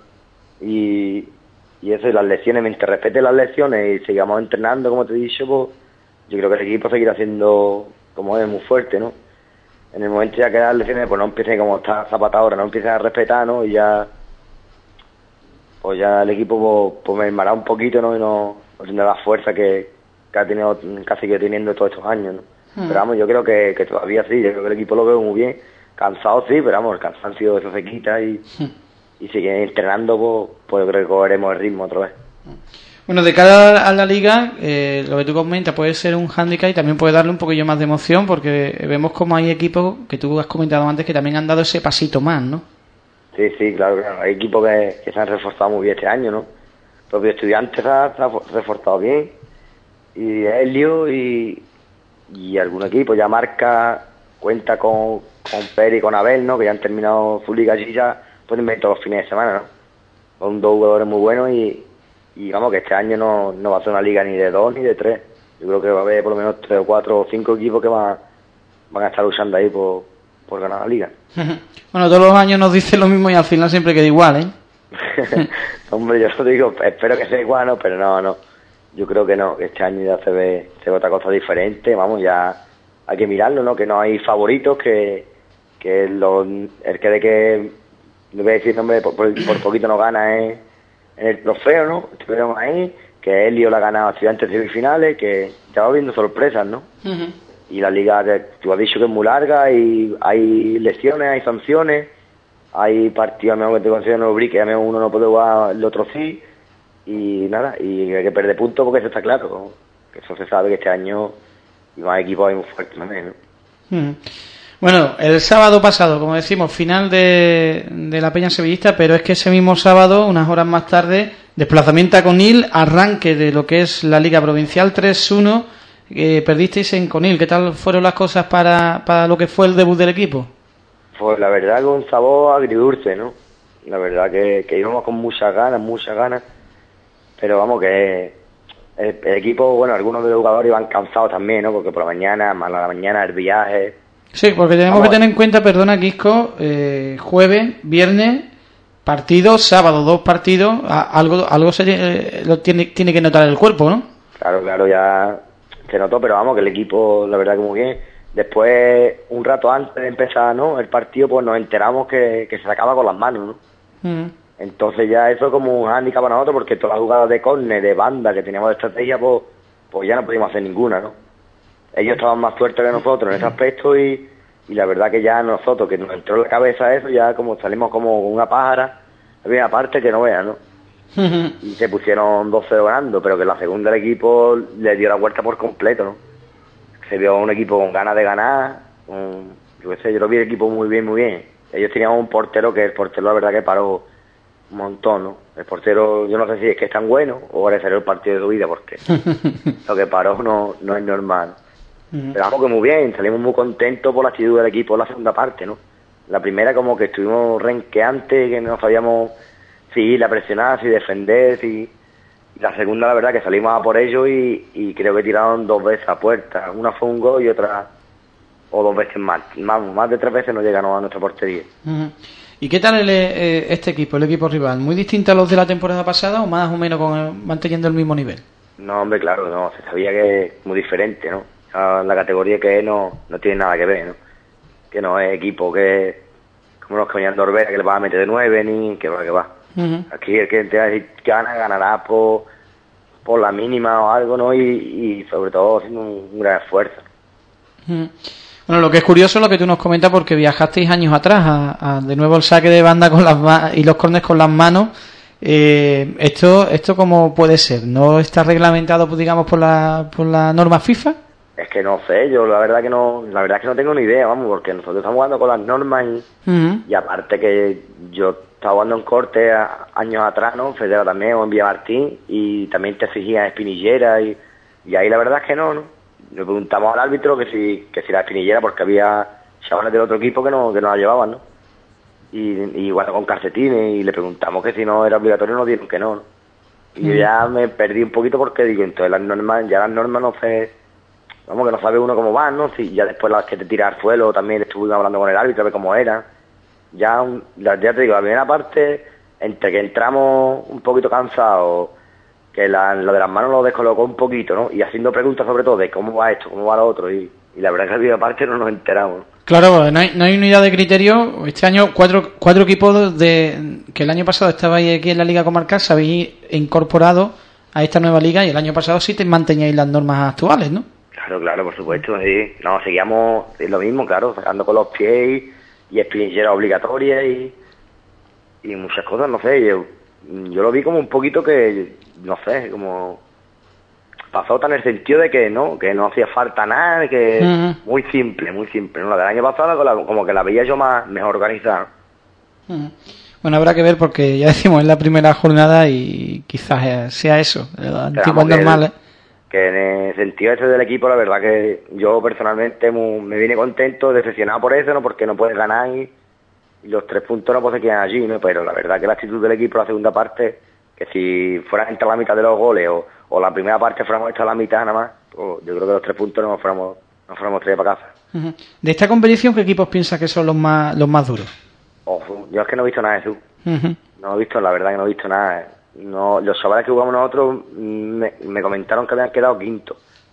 S8: Y eso, y las lesiones, mientras respete las lesiones y sigamos entrenando, como te he dicho, pues yo creo que el equipo seguirá siendo, como es, muy fuerte, ¿no? en el momento ya que las lesiones, pues no empiecen como está Zapata ahora, no empiecen a respetar, ¿no? Y ya, pues ya el equipo pues mermará un poquito, ¿no? Y no tendrá la fuerza que ha tenido, casi que teniendo todos estos años, ¿no? Pero vamos, yo creo que todavía sí, yo creo que el equipo lo veo muy bien, cansado sí, pero vamos, el cansancio eso se quita y sigue entrenando, pues yo creo que cogeremos el ritmo otra vez.
S2: Bueno, de cara a la liga, lo que tú comentas puede ser un hándicap y también puede darle un poquillo más de emoción, porque vemos como hay equipos que tú has comentado antes que también han dado ese pasito más, ¿no?
S8: Sí, claro. Hay equipos que se han reforzado muy bien este año, ¿no? El propio Estudiantes se ha reforzado bien, y Helio y algún equipo, ya Marca cuenta con Pérez y con Abel, ¿no? Que ya han terminado su liga allí, ya pueden venir todos los fines de semana, ¿no? Son dos jugadores muy buenos y vamos, que este año no va a ser una liga ni de 2 ni de 3. Yo creo que va a haber por lo menos 3 o 4 o 5 equipos que van a estar luchando ahí por ganar la liga.
S2: Bueno, todos los años nos dicen lo mismo y al final siempre queda igual, ¿eh?
S8: Hombre, yo digo, espero que sea igual, ¿no? Pero no. Yo creo que no, que este año ya se ve otra cosa diferente. Vamos, ya hay que mirarlo, ¿no? Que no hay favoritos, el que de que, no voy a decir nombre, por poquito no gana en el trofeo, ¿no? Estuvieron ahí, que Helio la ha ganado a Estudiantes semifinales, que ya va viendo sorpresas, ¿no? Y la liga, tú has dicho que es muy larga y hay lesiones, hay sanciones, hay partidos, a lo mejor que te consideran el Ubrique, a lo mejor uno no puede jugar, el otro sí, y nada, y hay que perder puntos porque eso está claro, ¿no? Que eso se sabe que este año y más equipos hay muy fuertes también, ¿no?
S2: Bueno, el sábado pasado, como decimos, final de la Peña Sevillista, pero es que ese mismo sábado, unas horas más tarde, desplazamiento a Conil, arranque de lo que es la Liga Provincial 3-1, perdisteis en Conil. ¿Qué tal fueron las cosas para lo que fue el debut del equipo?
S8: Pues la verdad con un sabor agridulce, ¿no? La verdad que íbamos con muchas ganas, pero vamos que el equipo, bueno, algunos de los jugadores iban cansados también, ¿no? Porque por la mañana el viaje.
S2: Sí, porque tenemos que tener en cuenta, perdona, Quisco, jueves, viernes, partido, sábado, 2 partidos, algo lo tiene que notar el cuerpo, ¿no?
S8: Claro, ya se notó, pero vamos, que el equipo, la verdad que muy bien. Después, un rato antes de empezar, ¿no?, el partido, pues nos enteramos que se sacaba con las manos, ¿no? Entonces ya eso como un hándicap para nosotros, porque todas las jugadas de córner, de banda que teníamos de estrategia, pues ya no podíamos hacer ninguna, ¿no? Ellos estaban más fuertes que nosotros en ese aspecto y la verdad que ya nosotros, que nos entró en la cabeza eso, ya como salimos como una pájara, había una parte que no vean, ¿no? Y se pusieron 2-0 ganando, pero que la segunda el equipo le dio la vuelta por completo, ¿no? Se vio un equipo con ganas de ganar, yo lo vi el equipo muy bien. Ellos tenían un portero que el portero la verdad que paró un montón, ¿no? El portero, yo no sé si es que es tan bueno o ahora será el partido de su vida, porque lo que paró no es normal. Pero vamos que muy bien, salimos muy contentos por la actitud del equipo en la segunda parte, ¿no? La primera como que estuvimos renqueantes, que no sabíamos si ir a presionar, si defender, y la segunda la verdad que salimos a por ellos y creo que tiraron 2 veces a puerta. Una fue un gol y otra, o 2 veces más de 3 veces no llegaron a nuestra portería.
S2: ¿Y qué tal este equipo, el equipo rival? ¿Muy distinto a los de la temporada pasada o más o menos manteniendo el mismo nivel?
S8: No, hombre, claro, no, se sabía que es muy diferente, ¿no? La categoría que es no tiene nada que ver, ¿no? Que no es equipo que como los que venían de Orbera, que le va a meter de 9 ni que va. Aquí el que ganará por la mínima o algo, ¿no? Y sobre todo haciendo un gran esfuerzo.
S2: Bueno, lo que es curioso es lo que tú nos comentas, porque viajasteis años atrás de nuevo el saque de banda con y los córneres con las manos. ¿Esto cómo puede ser? ¿No está reglamentado, pues, digamos, por la norma FIFA?
S8: Es que no sé, yo la verdad es que no tengo ni idea, vamos, porque nosotros estamos jugando con las normas y aparte que yo estaba jugando en corte años atrás, ¿no? Federa también, o en Villamartín, y también te exigían espinillera y ahí la verdad es que no. Le preguntamos al árbitro que si la espinillera, porque había chavales del otro equipo que no la llevaban, ¿no? Y igual con calcetines, y le preguntamos que si no era obligatorio, nos dijeron que no. Y yo ya me perdí un poquito porque digo, entonces las normas no sé. Vamos, que no sabe uno cómo van, ¿no? Si ya después las que te tiras al suelo también estuvimos hablando con el árbitro, a ver cómo era. Ya te digo, la primera parte, entre que entramos un poquito cansados, que lo de las manos lo descolocó un poquito, ¿no? Y haciendo preguntas sobre todo de cómo va esto, cómo va lo otro, y y la verdad es que la primera parte no nos enteramos.
S2: Claro, no hay unidad de criterio. Este año cuatro equipos que el año pasado estabais aquí en la Liga Comarcal se habéis incorporado a esta nueva liga y el año pasado sí te manteníais las normas actuales, ¿no?
S8: Claro, por supuesto, sí. No, seguíamos lo mismo, claro, sacando con los pies y experiencia obligatoria y muchas cosas, no sé, yo lo vi como un poquito que, no sé, como pasó tan en el sentido de que no hacía falta nada, que muy simple, ¿no? La del año pasado como que la veía yo mejor organizada.
S2: Bueno, habrá que ver porque ya decimos, es la primera jornada y quizás sea eso, antiguas normales.
S8: Que en el sentido ese del equipo, la verdad que yo personalmente me vine contento, decepcionado por eso, ¿no? Porque no puedes ganar y los 3 puntos no pues se quedan allí, ¿no? Pero la verdad que la actitud del equipo la segunda parte, que si fueran entre la mitad de los goles o la primera parte fuéramos hasta la mitad nada más, pues yo creo que los 3 puntos nos fuéramos traídos para casa.
S2: De esta competición, ¿qué equipos piensas que son los más duros?
S8: Yo es que no he visto nada de eso. No he visto, la verdad que no he visto nada. No, los chavales que jugamos nosotros me comentaron que habían quedado quinto.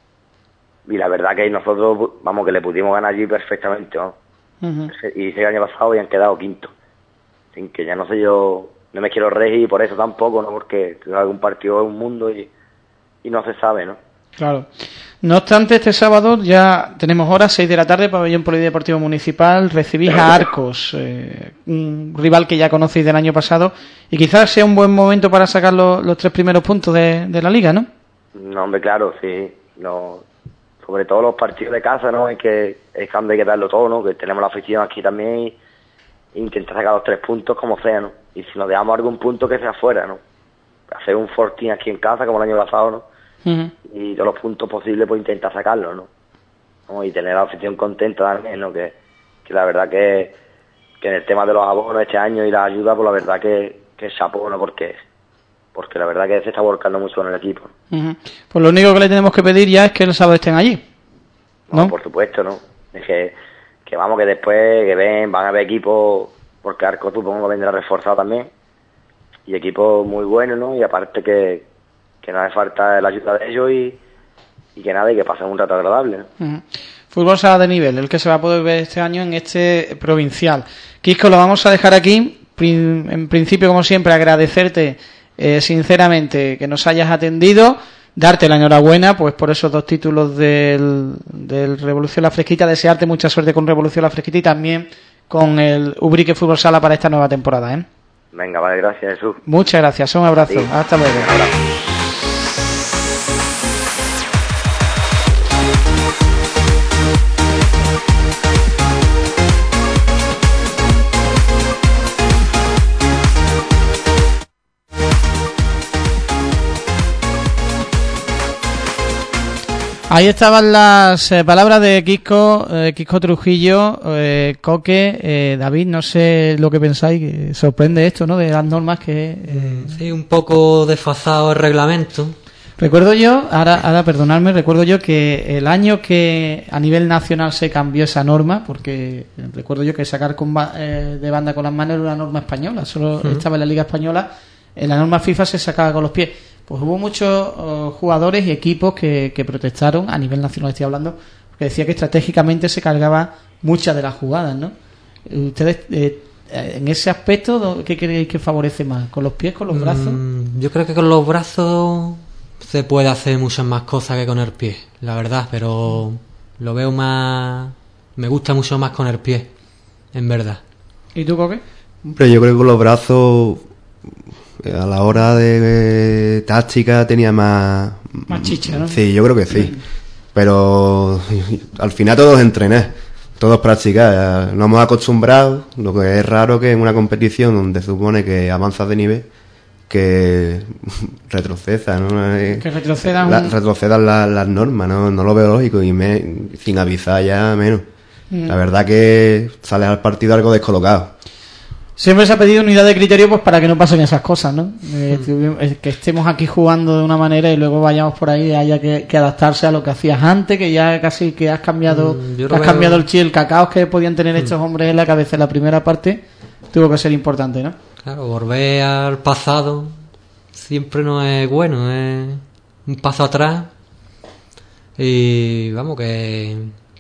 S8: Y la verdad que nosotros, vamos, que le pudimos ganar allí perfectamente, ¿no? Y ese año pasado habían quedado quinto. Sin que ya no sé yo, no me quiero regir por eso tampoco, ¿no? Porque algún partido es un mundo y no se sabe, ¿no?
S2: Claro. No obstante, este sábado ya tenemos horas, 6 de la tarde, Pabellón Polideportivo Municipal, recibís a Arcos, un rival que ya conocéis del año pasado, y quizás sea un buen momento para sacar los 3 primeros puntos de la liga, ¿no?
S8: No, hombre, claro, sí. No, sobre todo los partidos de casa, ¿no? Es cuando hay que darlo todo, ¿no? Que tenemos la afición aquí también y intentar sacar los 3 puntos como sea, ¿no? Y si nos dejamos algún punto que sea afuera, ¿no? Hacer un fortín aquí en casa como el año pasado, ¿no? Y todos los puntos posibles pues intentar sacarlo, ¿no? Y tener a la afición contenta también, ¿no? Que la verdad que en el tema de los abonos este año y la ayuda, pues la verdad que chapó, ¿no? Porque la verdad que se está volcando mucho en el equipo.
S2: Pues lo único que le tenemos que pedir ya es que el sábado estén allí, ¿no?
S8: Por supuesto, ¿no? Es que vamos, que después que van a ver equipos, porque Arco supongo que vendrá reforzado también, y equipos muy buenos, ¿no? Y aparte que no hace falta la ayuda de ellos y que nada, y que pasen un rato agradable, ¿no?
S2: Fútbol sala de nivel, el que se va a poder ver este año en este provincial. Quisco, lo vamos a dejar aquí. En principio, como siempre, agradecerte sinceramente que nos hayas atendido, darte la enhorabuena pues por esos 2 títulos del Revolución La Fresquita, desearte mucha suerte con Revolución La Fresquita y también con el Ubrique Fútbol Sala para esta nueva temporada, ¿eh?
S8: Venga, vale, gracias, Jesús.
S2: Muchas gracias, un abrazo. Sí. Hasta luego.
S8: Un abrazo.
S2: Ahí estaban las palabras de Quisco Trujillo, Coque, David, no sé lo que pensáis, sorprende esto, ¿no? De las normas que...
S6: Sí, un poco desfasado el reglamento.
S2: Recuerdo yo, ahora perdonadme, recuerdo yo que el año que a nivel nacional se cambió esa norma, porque recuerdo yo que sacar de banda con las manos era una norma española, solo estaba en la Liga Española, en la norma FIFA se sacaba con los pies. Pues hubo muchos jugadores y equipos que protestaron, a nivel nacional estoy hablando, porque decía que estratégicamente se cargaba muchas de las jugadas, ¿no? Ustedes, en ese aspecto, ¿qué creéis que favorece más? ¿Con los pies, con los brazos?
S6: Yo creo que con los brazos se puede hacer muchas más cosas que con el pie, la verdad, pero lo veo más... Me gusta mucho más con el pie, en verdad.
S2: ¿Y tú, Coque?
S7: Pero yo creo que con los brazos... A la hora de táctica tenía más
S2: chicha, ¿no?
S7: Sí, yo creo que sí. Pero al final todos entrenar, todos practicar. Nos hemos acostumbrado, lo que es raro que en una competición donde se supone que avanzas de nivel, que retroceda, ¿no?
S2: Que retrocedan
S7: las normas, ¿no? No lo veo lógico y sin avisar ya menos. La verdad que sales al partido algo descolocado.
S2: Siempre se ha pedido unidad de criterio pues para que no pasen esas cosas, ¿no? Que estemos aquí jugando de una manera y luego vayamos por ahí y haya que adaptarse a lo que hacías antes, que ya casi que has cambiado cambiado el chip, el cacao que podían tener estos hombres en la cabeza en la primera parte tuvo que ser importante, ¿no?
S6: Claro, volver al pasado siempre no es bueno, es un paso atrás y vamos, que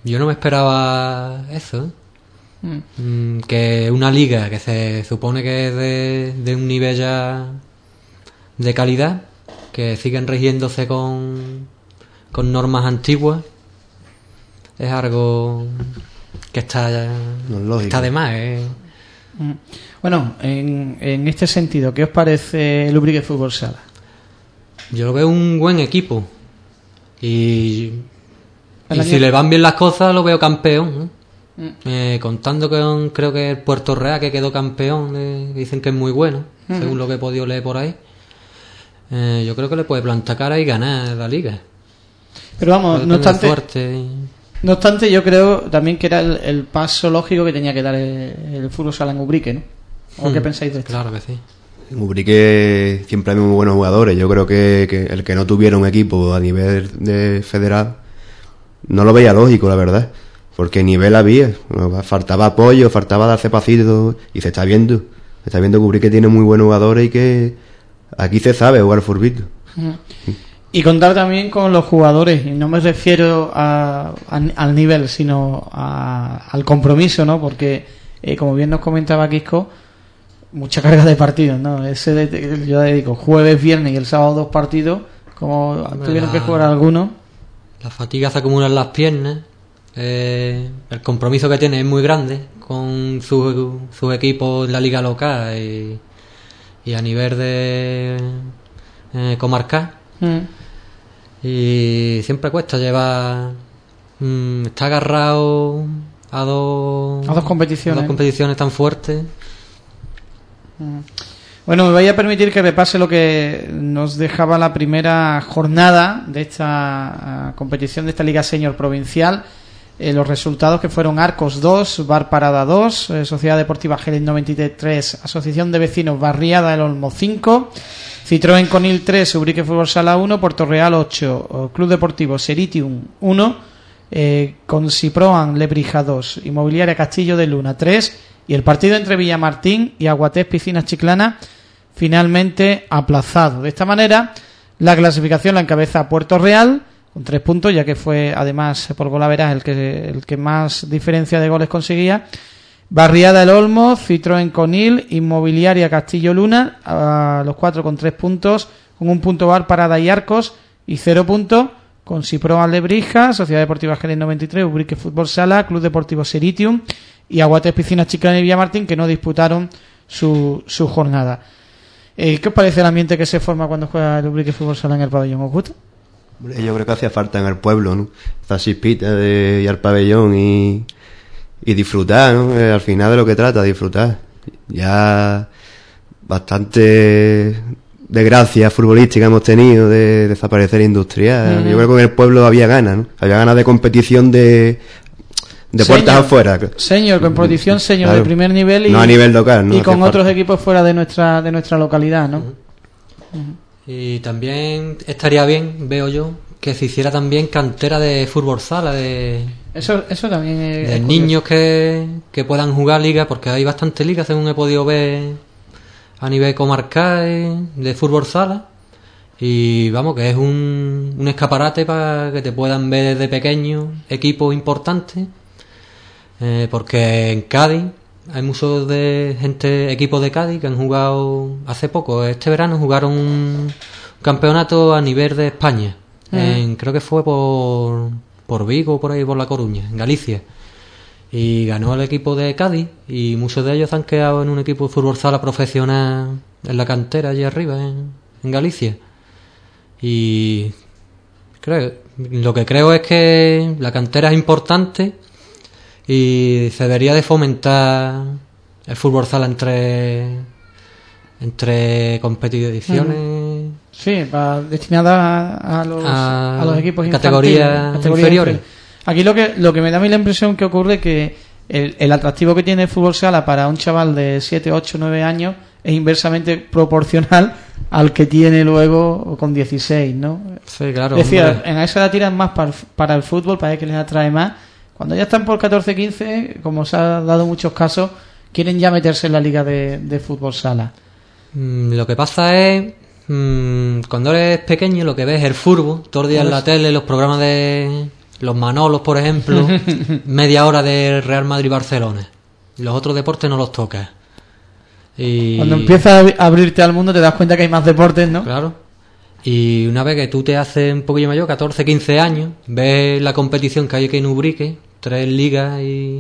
S6: yo no me esperaba eso, que una liga que se supone que es de un nivel ya de calidad, que siguen rigiéndose con normas antiguas, es algo que está de más.
S2: Bueno, en este sentido, ¿qué os parece el Ubrique Fútbol Sala?
S6: Yo lo veo un buen equipo y si le van bien las cosas lo veo campeón, contando con, creo que el Puerto Real, que quedó campeón, dicen que es muy bueno, según lo que he podido leer por ahí. Yo creo que le puede plantar cara y ganar la liga.
S2: Pero vamos, no obstante, yo creo también que era el paso lógico que tenía que dar el Fútbol Sala en Ubrique, ¿no? ¿O qué pensáis de esto?
S6: Claro que sí.
S7: En Ubrique siempre hay muy buenos jugadores. Yo creo que el que no tuviera un equipo a nivel de federal no lo veía lógico, la verdad, porque nivel había, faltaba apoyo, faltaba darse pasitos, y se está viendo que Ubrique tiene muy buenos jugadores y que aquí se sabe jugar furbito.
S2: Y contar también con los jugadores, y no me refiero al nivel, sino al compromiso, ¿no? Porque como bien nos comentaba Quisco, mucha carga de partidos, ¿no? Yo dedico jueves, viernes y el sábado 2 partidos, como tuvieron que jugar algunos.
S6: La fatiga se acumula en las piernas, el compromiso que tiene es muy grande con sus equipos en la liga local y a nivel de comarcal. Y siempre cuesta llevar, está agarrado a dos competiciones tan fuertes.
S2: Bueno, me voy a permitir que repase lo que nos dejaba la primera jornada de esta competición, de esta Liga Senior Provincial. Los resultados, que fueron Arcos 2, Bar Parada 2, Sociedad Deportiva Jerez 93, Asociación de Vecinos Barriada del Olmo 5, Citroën Conil 3, Ubrique Fútbol Sala 1, Puerto Real 8, Club Deportivo Seritium 1, Consiproan Lebrija 2, Inmobiliaria Castillo de Luna 3, y el partido entre Villamartín y Aguatés Piscinas Chiclana finalmente aplazado. De esta manera, la clasificación la encabeza Puerto Real con 3 puntos, ya que fue además por golaveras el que más diferencia de goles conseguía. Barriada el Olmo, Citroën Conil, Inmobiliaria Castillo Luna, a los 4 con 3 puntos, con 1 punto Bar Parada y Arcos, y 0 puntos con Ciproa Lebrija, Sociedad Deportiva Jerez 93, Ubrique Fútbol Sala, Club Deportivo Seritium y Aguatés Piscinas Chiclana y Villamartín, que no disputaron su jornada. ¿Qué os parece el ambiente que se forma cuando juega el Ubrique Fútbol Sala en el pabellón? ¿Os gusta?
S7: Yo creo que hacía falta en el pueblo, ¿no? Esta chispita de ir al pabellón y disfrutar, ¿no? Al final de lo que trata, disfrutar. Ya bastante desgracia futbolística hemos tenido de desaparecer industrial. Yo creo que en el pueblo había ganas, ¿no? Había ganas de competición de puertas afuera.
S2: Señor, competición señor, claro, de primer nivel y
S7: no a nivel local, ¿no?
S2: Y con otros equipos fuera de nuestra localidad, ¿no?
S6: Y también estaría bien, veo yo, que se hiciera también cantera de fútbol sala,
S2: eso también es
S6: de niños que puedan jugar ligas, porque hay bastantes ligas, según he podido ver, a nivel comarcal de fútbol sala, y vamos, que es un escaparate para que te puedan ver desde pequeños equipos importantes, porque en Cádiz hay muchos equipos de Cádiz que han jugado hace poco, este verano jugaron un campeonato a nivel de España, creo que fue por Vigo, por ahí, por La Coruña, en Galicia, y ganó el equipo de Cádiz, y muchos de ellos han quedado en un equipo de fútbol sala profesional en la cantera allí arriba en Galicia. Y lo que creo es que la cantera es importante y se debería de fomentar el fútbol sala entre competiciones.
S2: Sí, destinada a los equipos
S6: categorías inferiores.
S2: Aquí lo que me da a mí la impresión que ocurre que el atractivo que tiene el fútbol sala para un chaval de 7, 8, 9 años es inversamente proporcional al que tiene luego con 16, ¿no?
S6: Sí, claro.
S2: Es decir, en esa edad tiran más para el fútbol, para que les atrae más. Cuando ya están por 14, 15, como se ha dado muchos casos, quieren ya meterse en la liga de fútbol sala.
S6: Lo que pasa es, cuando eres pequeño, lo que ves es el fútbol, todo el día en la tele, los programas de los Manolos, por ejemplo, media hora de Real Madrid-Barcelona. Los otros deportes no los tocas. Y...
S2: Cuando empiezas a abrirte al mundo te das cuenta que hay más deportes, ¿no?
S6: Claro. Y una vez que tú te haces un poquillo mayor, 14, 15 años, ves la competición que hay aquí en Ubrique, 3 ligas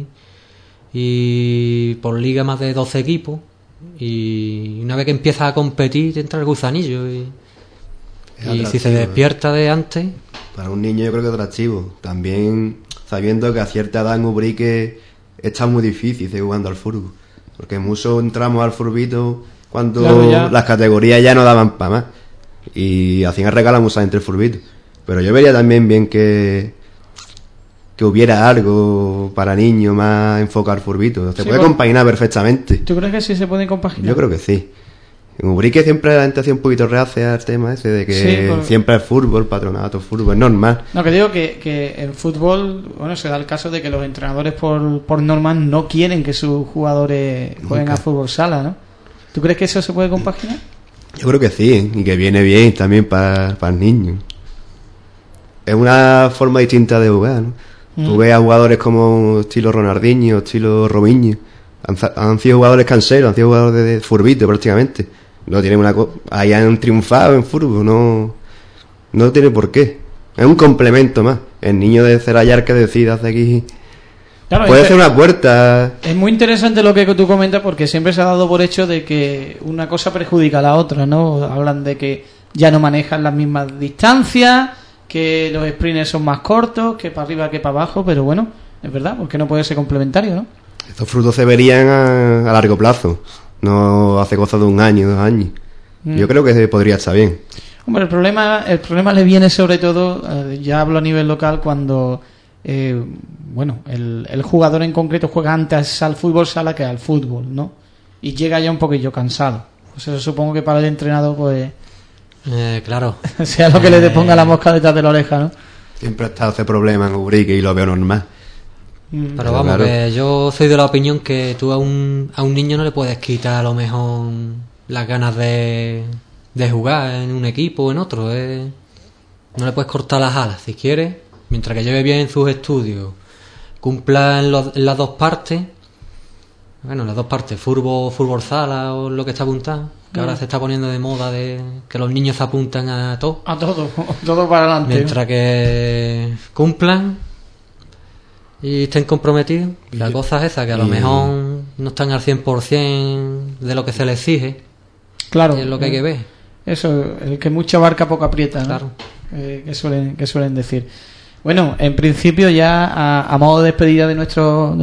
S6: y por liga más de 12 equipos, y una vez que empiezas a competir te entra el gusanillo y si se despierta de antes...
S7: Para un niño yo creo que es atractivo. También sabiendo que a cierta edad en Ubrique está muy difícil seguir jugando al fútbol. Porque muchos entramos al furbito cuando las categorías ya no daban para más. Y hacían regalar mucha gente el furbito. Pero yo vería también bien que hubiera algo para niños más enfocado al furbito. Se puede compaginar perfectamente.
S2: ¿Tú crees que sí se puede compaginar?
S7: Yo creo que sí. En Ubrique siempre la gente hacía un poquito reacia al tema ese de que siempre es fútbol, patronato, fútbol, es normal.
S2: No, que digo que en fútbol, bueno, se da el caso de que los entrenadores por norma no quieren que sus jugadores jueguen a fútbol sala, ¿no? ¿Tú crees que eso se puede compaginar?
S7: Yo creo que sí, y que viene bien también para el niño. Es una forma distinta de jugar, ¿no? Tú ves a jugadores como estilo Ronaldinho, estilo Robinho, han sido jugadores canseros, han sido jugadores de furbito prácticamente. No tienen ahí han triunfado en fútbol, no tiene por qué. Es un complemento más. El niño de Cerallar que decida hacer aquí puede ser una puerta.
S2: Es muy interesante lo que tú comentas, porque siempre se ha dado por hecho de que una cosa perjudica a la otra, ¿no? Hablan de que ya no manejan las mismas distancias, que los sprints son más cortos, que para arriba que para abajo, pero bueno, es verdad, porque no puede ser complementario, ¿no?
S7: Estos frutos se verían a largo plazo, no hace cosas de 1 año, 2 años. Yo creo que podría estar bien.
S2: Hombre, el problema le viene sobre todo, ya hablo a nivel local, cuando el jugador en concreto juega antes al fútbol sala que al fútbol, ¿no? Y llega ya un poquillo cansado. Pues eso supongo que para el entrenador, pues...
S6: claro.
S2: sea lo que le ponga la mosca detrás de la oreja, ¿no?
S7: Siempre ha estado ese problema en Ubrique y lo veo normal.
S6: Pero vamos, claro, que yo soy de la opinión que tú a un niño no le puedes quitar a lo mejor las ganas de jugar en un equipo o en otro. No le puedes cortar las alas. Si quiere, mientras que lleve bien sus estudios, cumpla en las dos partes, fútbol sala o lo que está apuntado, que ahora se está poniendo de moda de que los niños se apuntan a todo.
S2: A todo para adelante.
S6: Mientras que cumplan y estén comprometidos. La cosa es esa, que a lo mejor no están al 100% de lo que se les exige.
S2: Claro.
S6: Es lo que hay que ver.
S2: Eso, el que mucha barca poco aprieta, ¿no? Claro. Que suelen decir. Bueno, en principio ya a modo de despedida de nuestro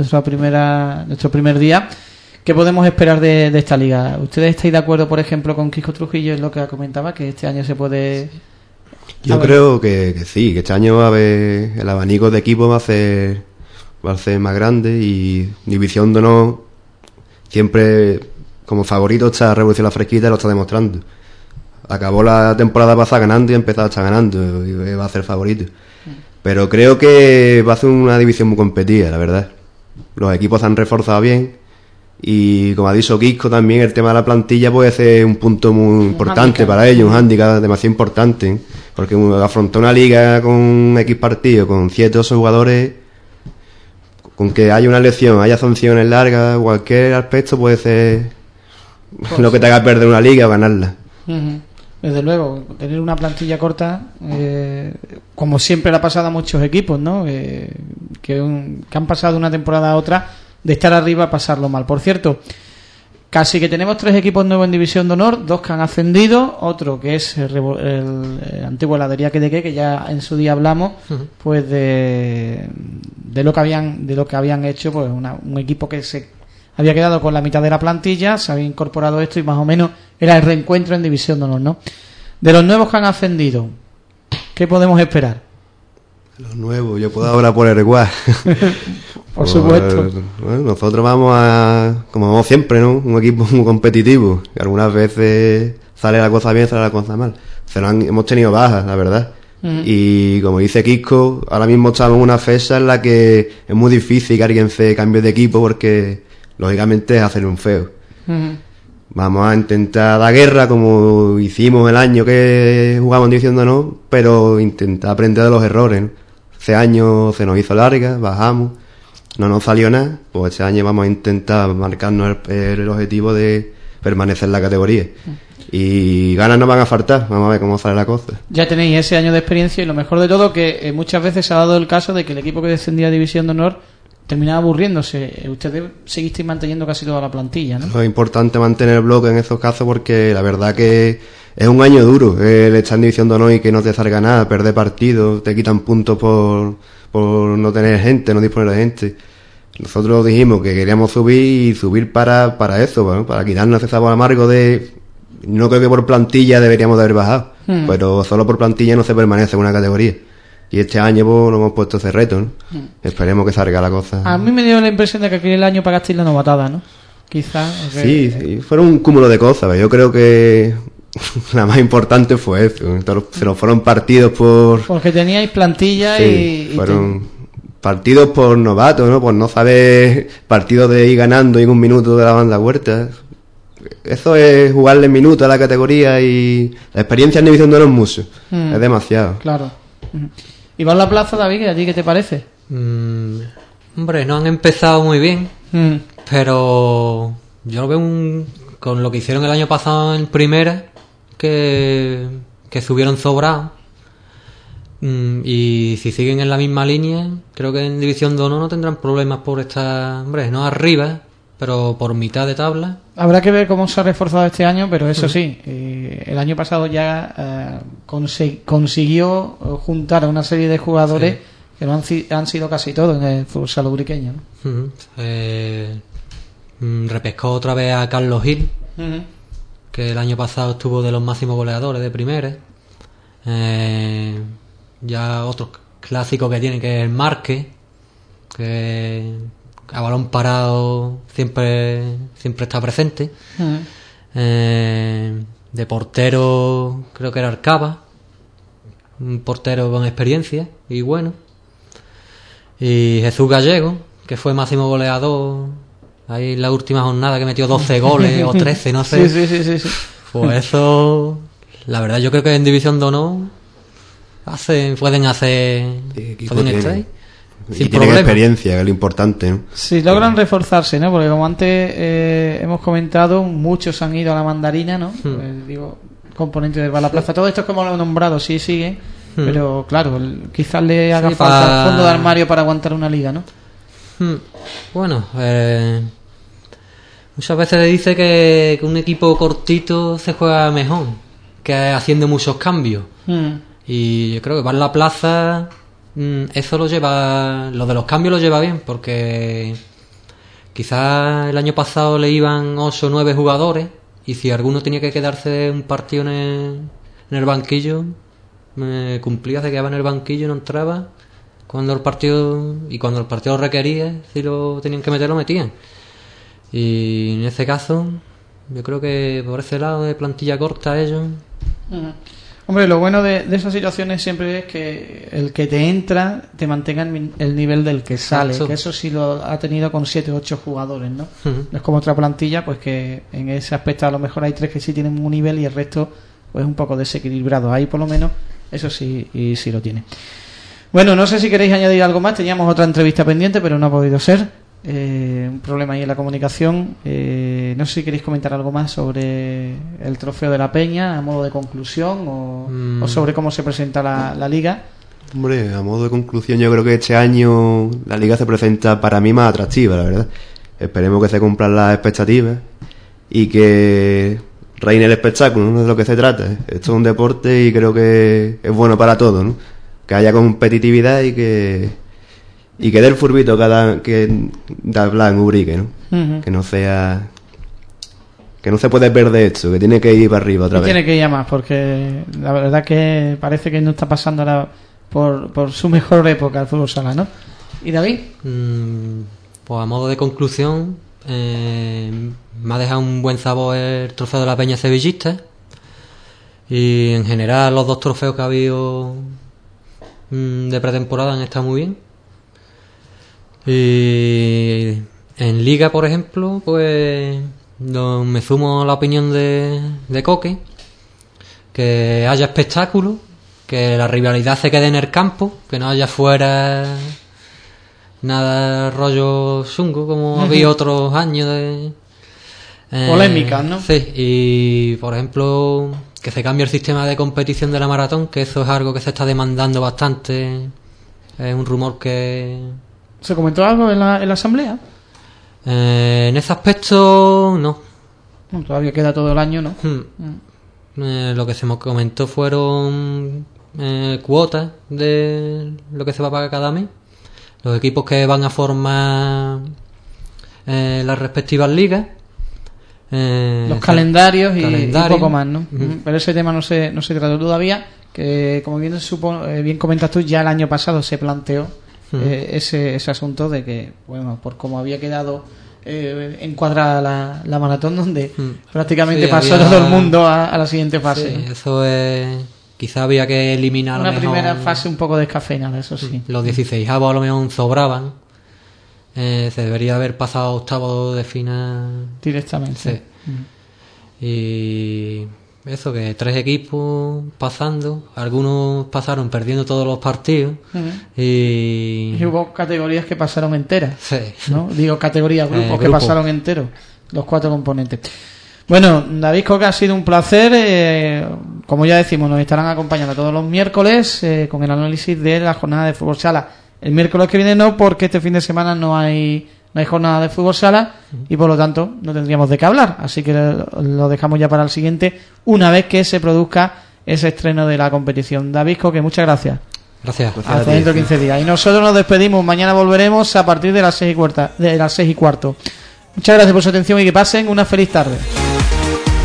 S2: primer día, ¿qué podemos esperar de esta liga? ¿Ustedes estáis de acuerdo, por ejemplo, con Kiko Trujillo en lo que comentaba, que este año se puede...?
S7: Yo creo que sí, que este año va a haber el abanico de equipos va a ser más grande, y División de Honor siempre como favorito está Revolución La Fresquita y lo está demostrando. Acabó la temporada pasada ganando y ha empezado a estar ganando y va a ser favorito. Pero creo que va a ser una división muy competida, la verdad. Los equipos se han reforzado bien y, como ha dicho Kiko, también el tema de la plantilla puede ser un punto muy importante para ellos, un hándicap demasiado importante, porque afrontar una liga con un X partido con 7 o 8 jugadores, con que haya una lesión, haya sanciones largas, cualquier aspecto puede ser lo que te haga perder una liga o ganarla.
S2: Desde luego, tener una plantilla corta, como siempre le ha pasado a muchos equipos, ¿no? Que han pasado una temporada a otra de estar arriba a pasarlo mal. Por cierto, casi que tenemos 3 equipos nuevos en División de Honor, 2 que han ascendido, otro que es el antiguo Heladería que ya en su día hablamos, pues de lo que habían hecho, pues un equipo que se había quedado con la mitad de la plantilla, se había incorporado esto y más o menos era el reencuentro en División de Honor, ¿no? De los nuevos que han ascendido, ¿qué podemos esperar?
S7: Los nuevos, yo puedo ahora poner igual.
S2: Por supuesto.
S7: Bueno, nosotros como vamos siempre, ¿no? Un equipo muy competitivo, que algunas veces sale la cosa bien, sale la cosa mal. Hemos tenido bajas, la verdad. Y como dice Kiko, ahora mismo estamos en una fecha en la que es muy difícil que alguien se cambie de equipo, porque lógicamente es hacer un feo. Vamos a intentar dar guerra como hicimos el año que jugamos en División de Honor, pero intentar aprender de los errores, ¿no? Ese año se nos hizo larga, bajamos, no nos salió nada, pues este año vamos a intentar marcarnos el objetivo de permanecer en la categoría. Y ganas no van a faltar, vamos a ver cómo sale la cosa.
S2: Ya tenéis ese año de experiencia y lo mejor de todo que muchas veces se ha dado el caso de que el equipo que descendía a División de Honor terminaba aburriéndose. Ustedes seguisteis manteniendo casi toda la plantilla, ¿no?
S7: Es importante mantener el bloque en esos casos porque la verdad que es un año duro el estar en División de Honor y que no te salga nada, perder partidos, te quitan puntos por no tener gente, no disponer de gente. Nosotros dijimos que queríamos subir para eso, bueno, para quitarnos ese sabor amargo de... No creo que por plantilla deberíamos de haber bajado, pero solo por plantilla no se permanece en una categoría. Y este año pues nos hemos puesto ese reto, ¿no? Esperemos que salga la cosa.
S2: A mí me dio la impresión de que aquel año pagasteis la novatada, ¿no? Quizás.
S7: Sí, fueron un cúmulo de cosas, pero yo creo que la más importante fue eso. Se nos fueron partidos porque
S2: teníais plantilla y
S7: fueron partidos por novatos, ¿no? Por no saber, partidos de ir ganando y en un minuto de la banda huerta. Eso es jugarle minutos a la categoría y la experiencia en División de Honor es mucho. Es demasiado.
S2: Claro. ¿Y va a la plaza, David? ¿A ti qué te parece?
S6: Hombre, no han empezado muy bien, pero yo lo veo con lo que hicieron el año pasado en primera, que subieron sobrados. Y si siguen en la misma línea, creo que en División de Honor no tendrán problemas por estar, hombre, no arriba, pero por mitad de tabla.
S2: Habrá que ver cómo se ha reforzado este año, pero eso sí, el año pasado ya consiguió juntar a una serie de jugadores que no han sido casi todos en el futsal ubriqueño, ¿no?
S6: Repescó otra vez a Carlos Gil, que el año pasado estuvo de los máximos goleadores de primera. Ya otro clásico que tiene, que es el Marque, que a balón parado siempre está presente. De portero creo que era Arcaba, un portero con experiencia y bueno. Y Jesús Gallego, que fue máximo goleador ahí en la última jornada, que metió 12 goles o 13, no sé.
S2: Sí.
S6: Pues eso, la verdad yo creo que en División de Honor pueden estar ahí.
S7: Y tienen experiencia, que es lo importante, ¿no?
S2: Sí, logran reforzarse, ¿no? Porque como antes hemos comentado, muchos han ido a la mandarina, ¿no? Componente de Balaplaza. Todo esto es como lo he nombrado, sí siguen, pero claro, quizás le haga falta fondo de armario para aguantar una liga, ¿no?
S6: Bueno, muchas veces le dice que un equipo cortito se juega mejor que haciendo muchos cambios. Y yo creo que Balaplaza eso lo de los cambios lo lleva bien, porque quizás el año pasado le iban 8 o 9 jugadores y si alguno tenía que quedarse un partido en el banquillo, cumplía, se quedaba en el banquillo y no entraba cuando el partido requería, si lo tenían que meter lo metían. Y en ese caso yo creo que por ese lado de plantilla corta ellos.
S2: Hombre, lo bueno de esas situaciones siempre es que el que te entra te mantenga el nivel del que sale. Que eso sí lo ha tenido con 7 o 8 jugadores, ¿no? No es como otra plantilla, pues que en ese aspecto a lo mejor hay 3 que sí tienen un nivel y el resto pues un poco desequilibrado. Ahí por lo menos eso sí lo tiene. Bueno, no sé si queréis añadir algo más. Teníamos otra entrevista pendiente, pero no ha podido ser. Un problema ahí en la comunicación. No sé si queréis comentar algo más sobre el trofeo de la Peña a modo de conclusión o sobre cómo se presenta la liga.
S7: Hombre, a modo de conclusión, yo creo que este año la liga se presenta para mí más atractiva, la verdad. Esperemos que se cumplan las expectativas y que reine el espectáculo, ¿no? Es de lo que se trata. Esto es un deporte y creo que es bueno para todos, ¿no? Que haya competitividad y que dé el furbito que da hablar en Ubrique, ¿no? Que no sea, que no se puede perder esto, que tiene que ir para arriba otra vez.
S2: Tiene que ir a más, porque la verdad que parece que no está pasando ahora por su mejor época el fútbol sala, ¿no? ¿Y David?
S6: Pues a modo de conclusión, me ha dejado un buen sabor el trofeo de la Peña Sevillista y en general los 2 trofeos que ha habido de pretemporada han estado muy bien. Y en Liga, por ejemplo, pues me sumo a la opinión de Coque, que haya espectáculo, que la rivalidad se quede en el campo, que no haya fuera nada rollo chungo como había otros años de
S2: polémicas, ¿no?
S6: Sí, y por ejemplo que se cambie el sistema de competición de la maratón, que eso es algo que se está demandando bastante, es un rumor que...
S2: ¿Se comentó algo en la asamblea?
S6: En ese aspecto no.
S2: Bueno, todavía queda todo el año, ¿no?
S6: Lo que se me comentó fueron cuotas de lo que se va a pagar cada mes, los equipos que van a formar las respectivas ligas,
S2: los calendarios y poco más, ¿no? Pero ese tema no se trató todavía, que como bien bien comentas tú, ya el año pasado se planteó ese asunto de que, bueno, por cómo había quedado encuadrada la maratón, donde prácticamente pasó todo el mundo a la siguiente fase.
S6: Sí, eso es... Quizá había que eliminar
S2: una primera fase un poco descafeinada, eso sí.
S6: Los 16avos a lo mejor sobraban. Se debería haber pasado a octavos de final
S2: directamente.
S6: Sí. Y eso, que 3 equipos pasando, algunos pasaron perdiendo todos los partidos. Y
S2: hubo categorías que pasaron enteras.
S6: Sí.
S2: ¿No? Digo categorías, grupos que pasaron enteros, los 4 componentes. Bueno, David Coca, ha sido un placer. Como ya decimos, nos estarán acompañando todos los miércoles con el análisis de la jornada de fútbol sala. El miércoles que viene no, porque este fin de semana no hay jornada de fútbol sala y por lo tanto no tendríamos de qué hablar. Así que lo dejamos ya para el siguiente, una vez que se produzca ese estreno de la competición. David Coca, muchas gracias.
S6: Gracias.
S2: Hasta dentro de 15 días. Y nosotros nos despedimos. Mañana volveremos a partir de las 6:15. Muchas gracias por su atención y que pasen una feliz tarde.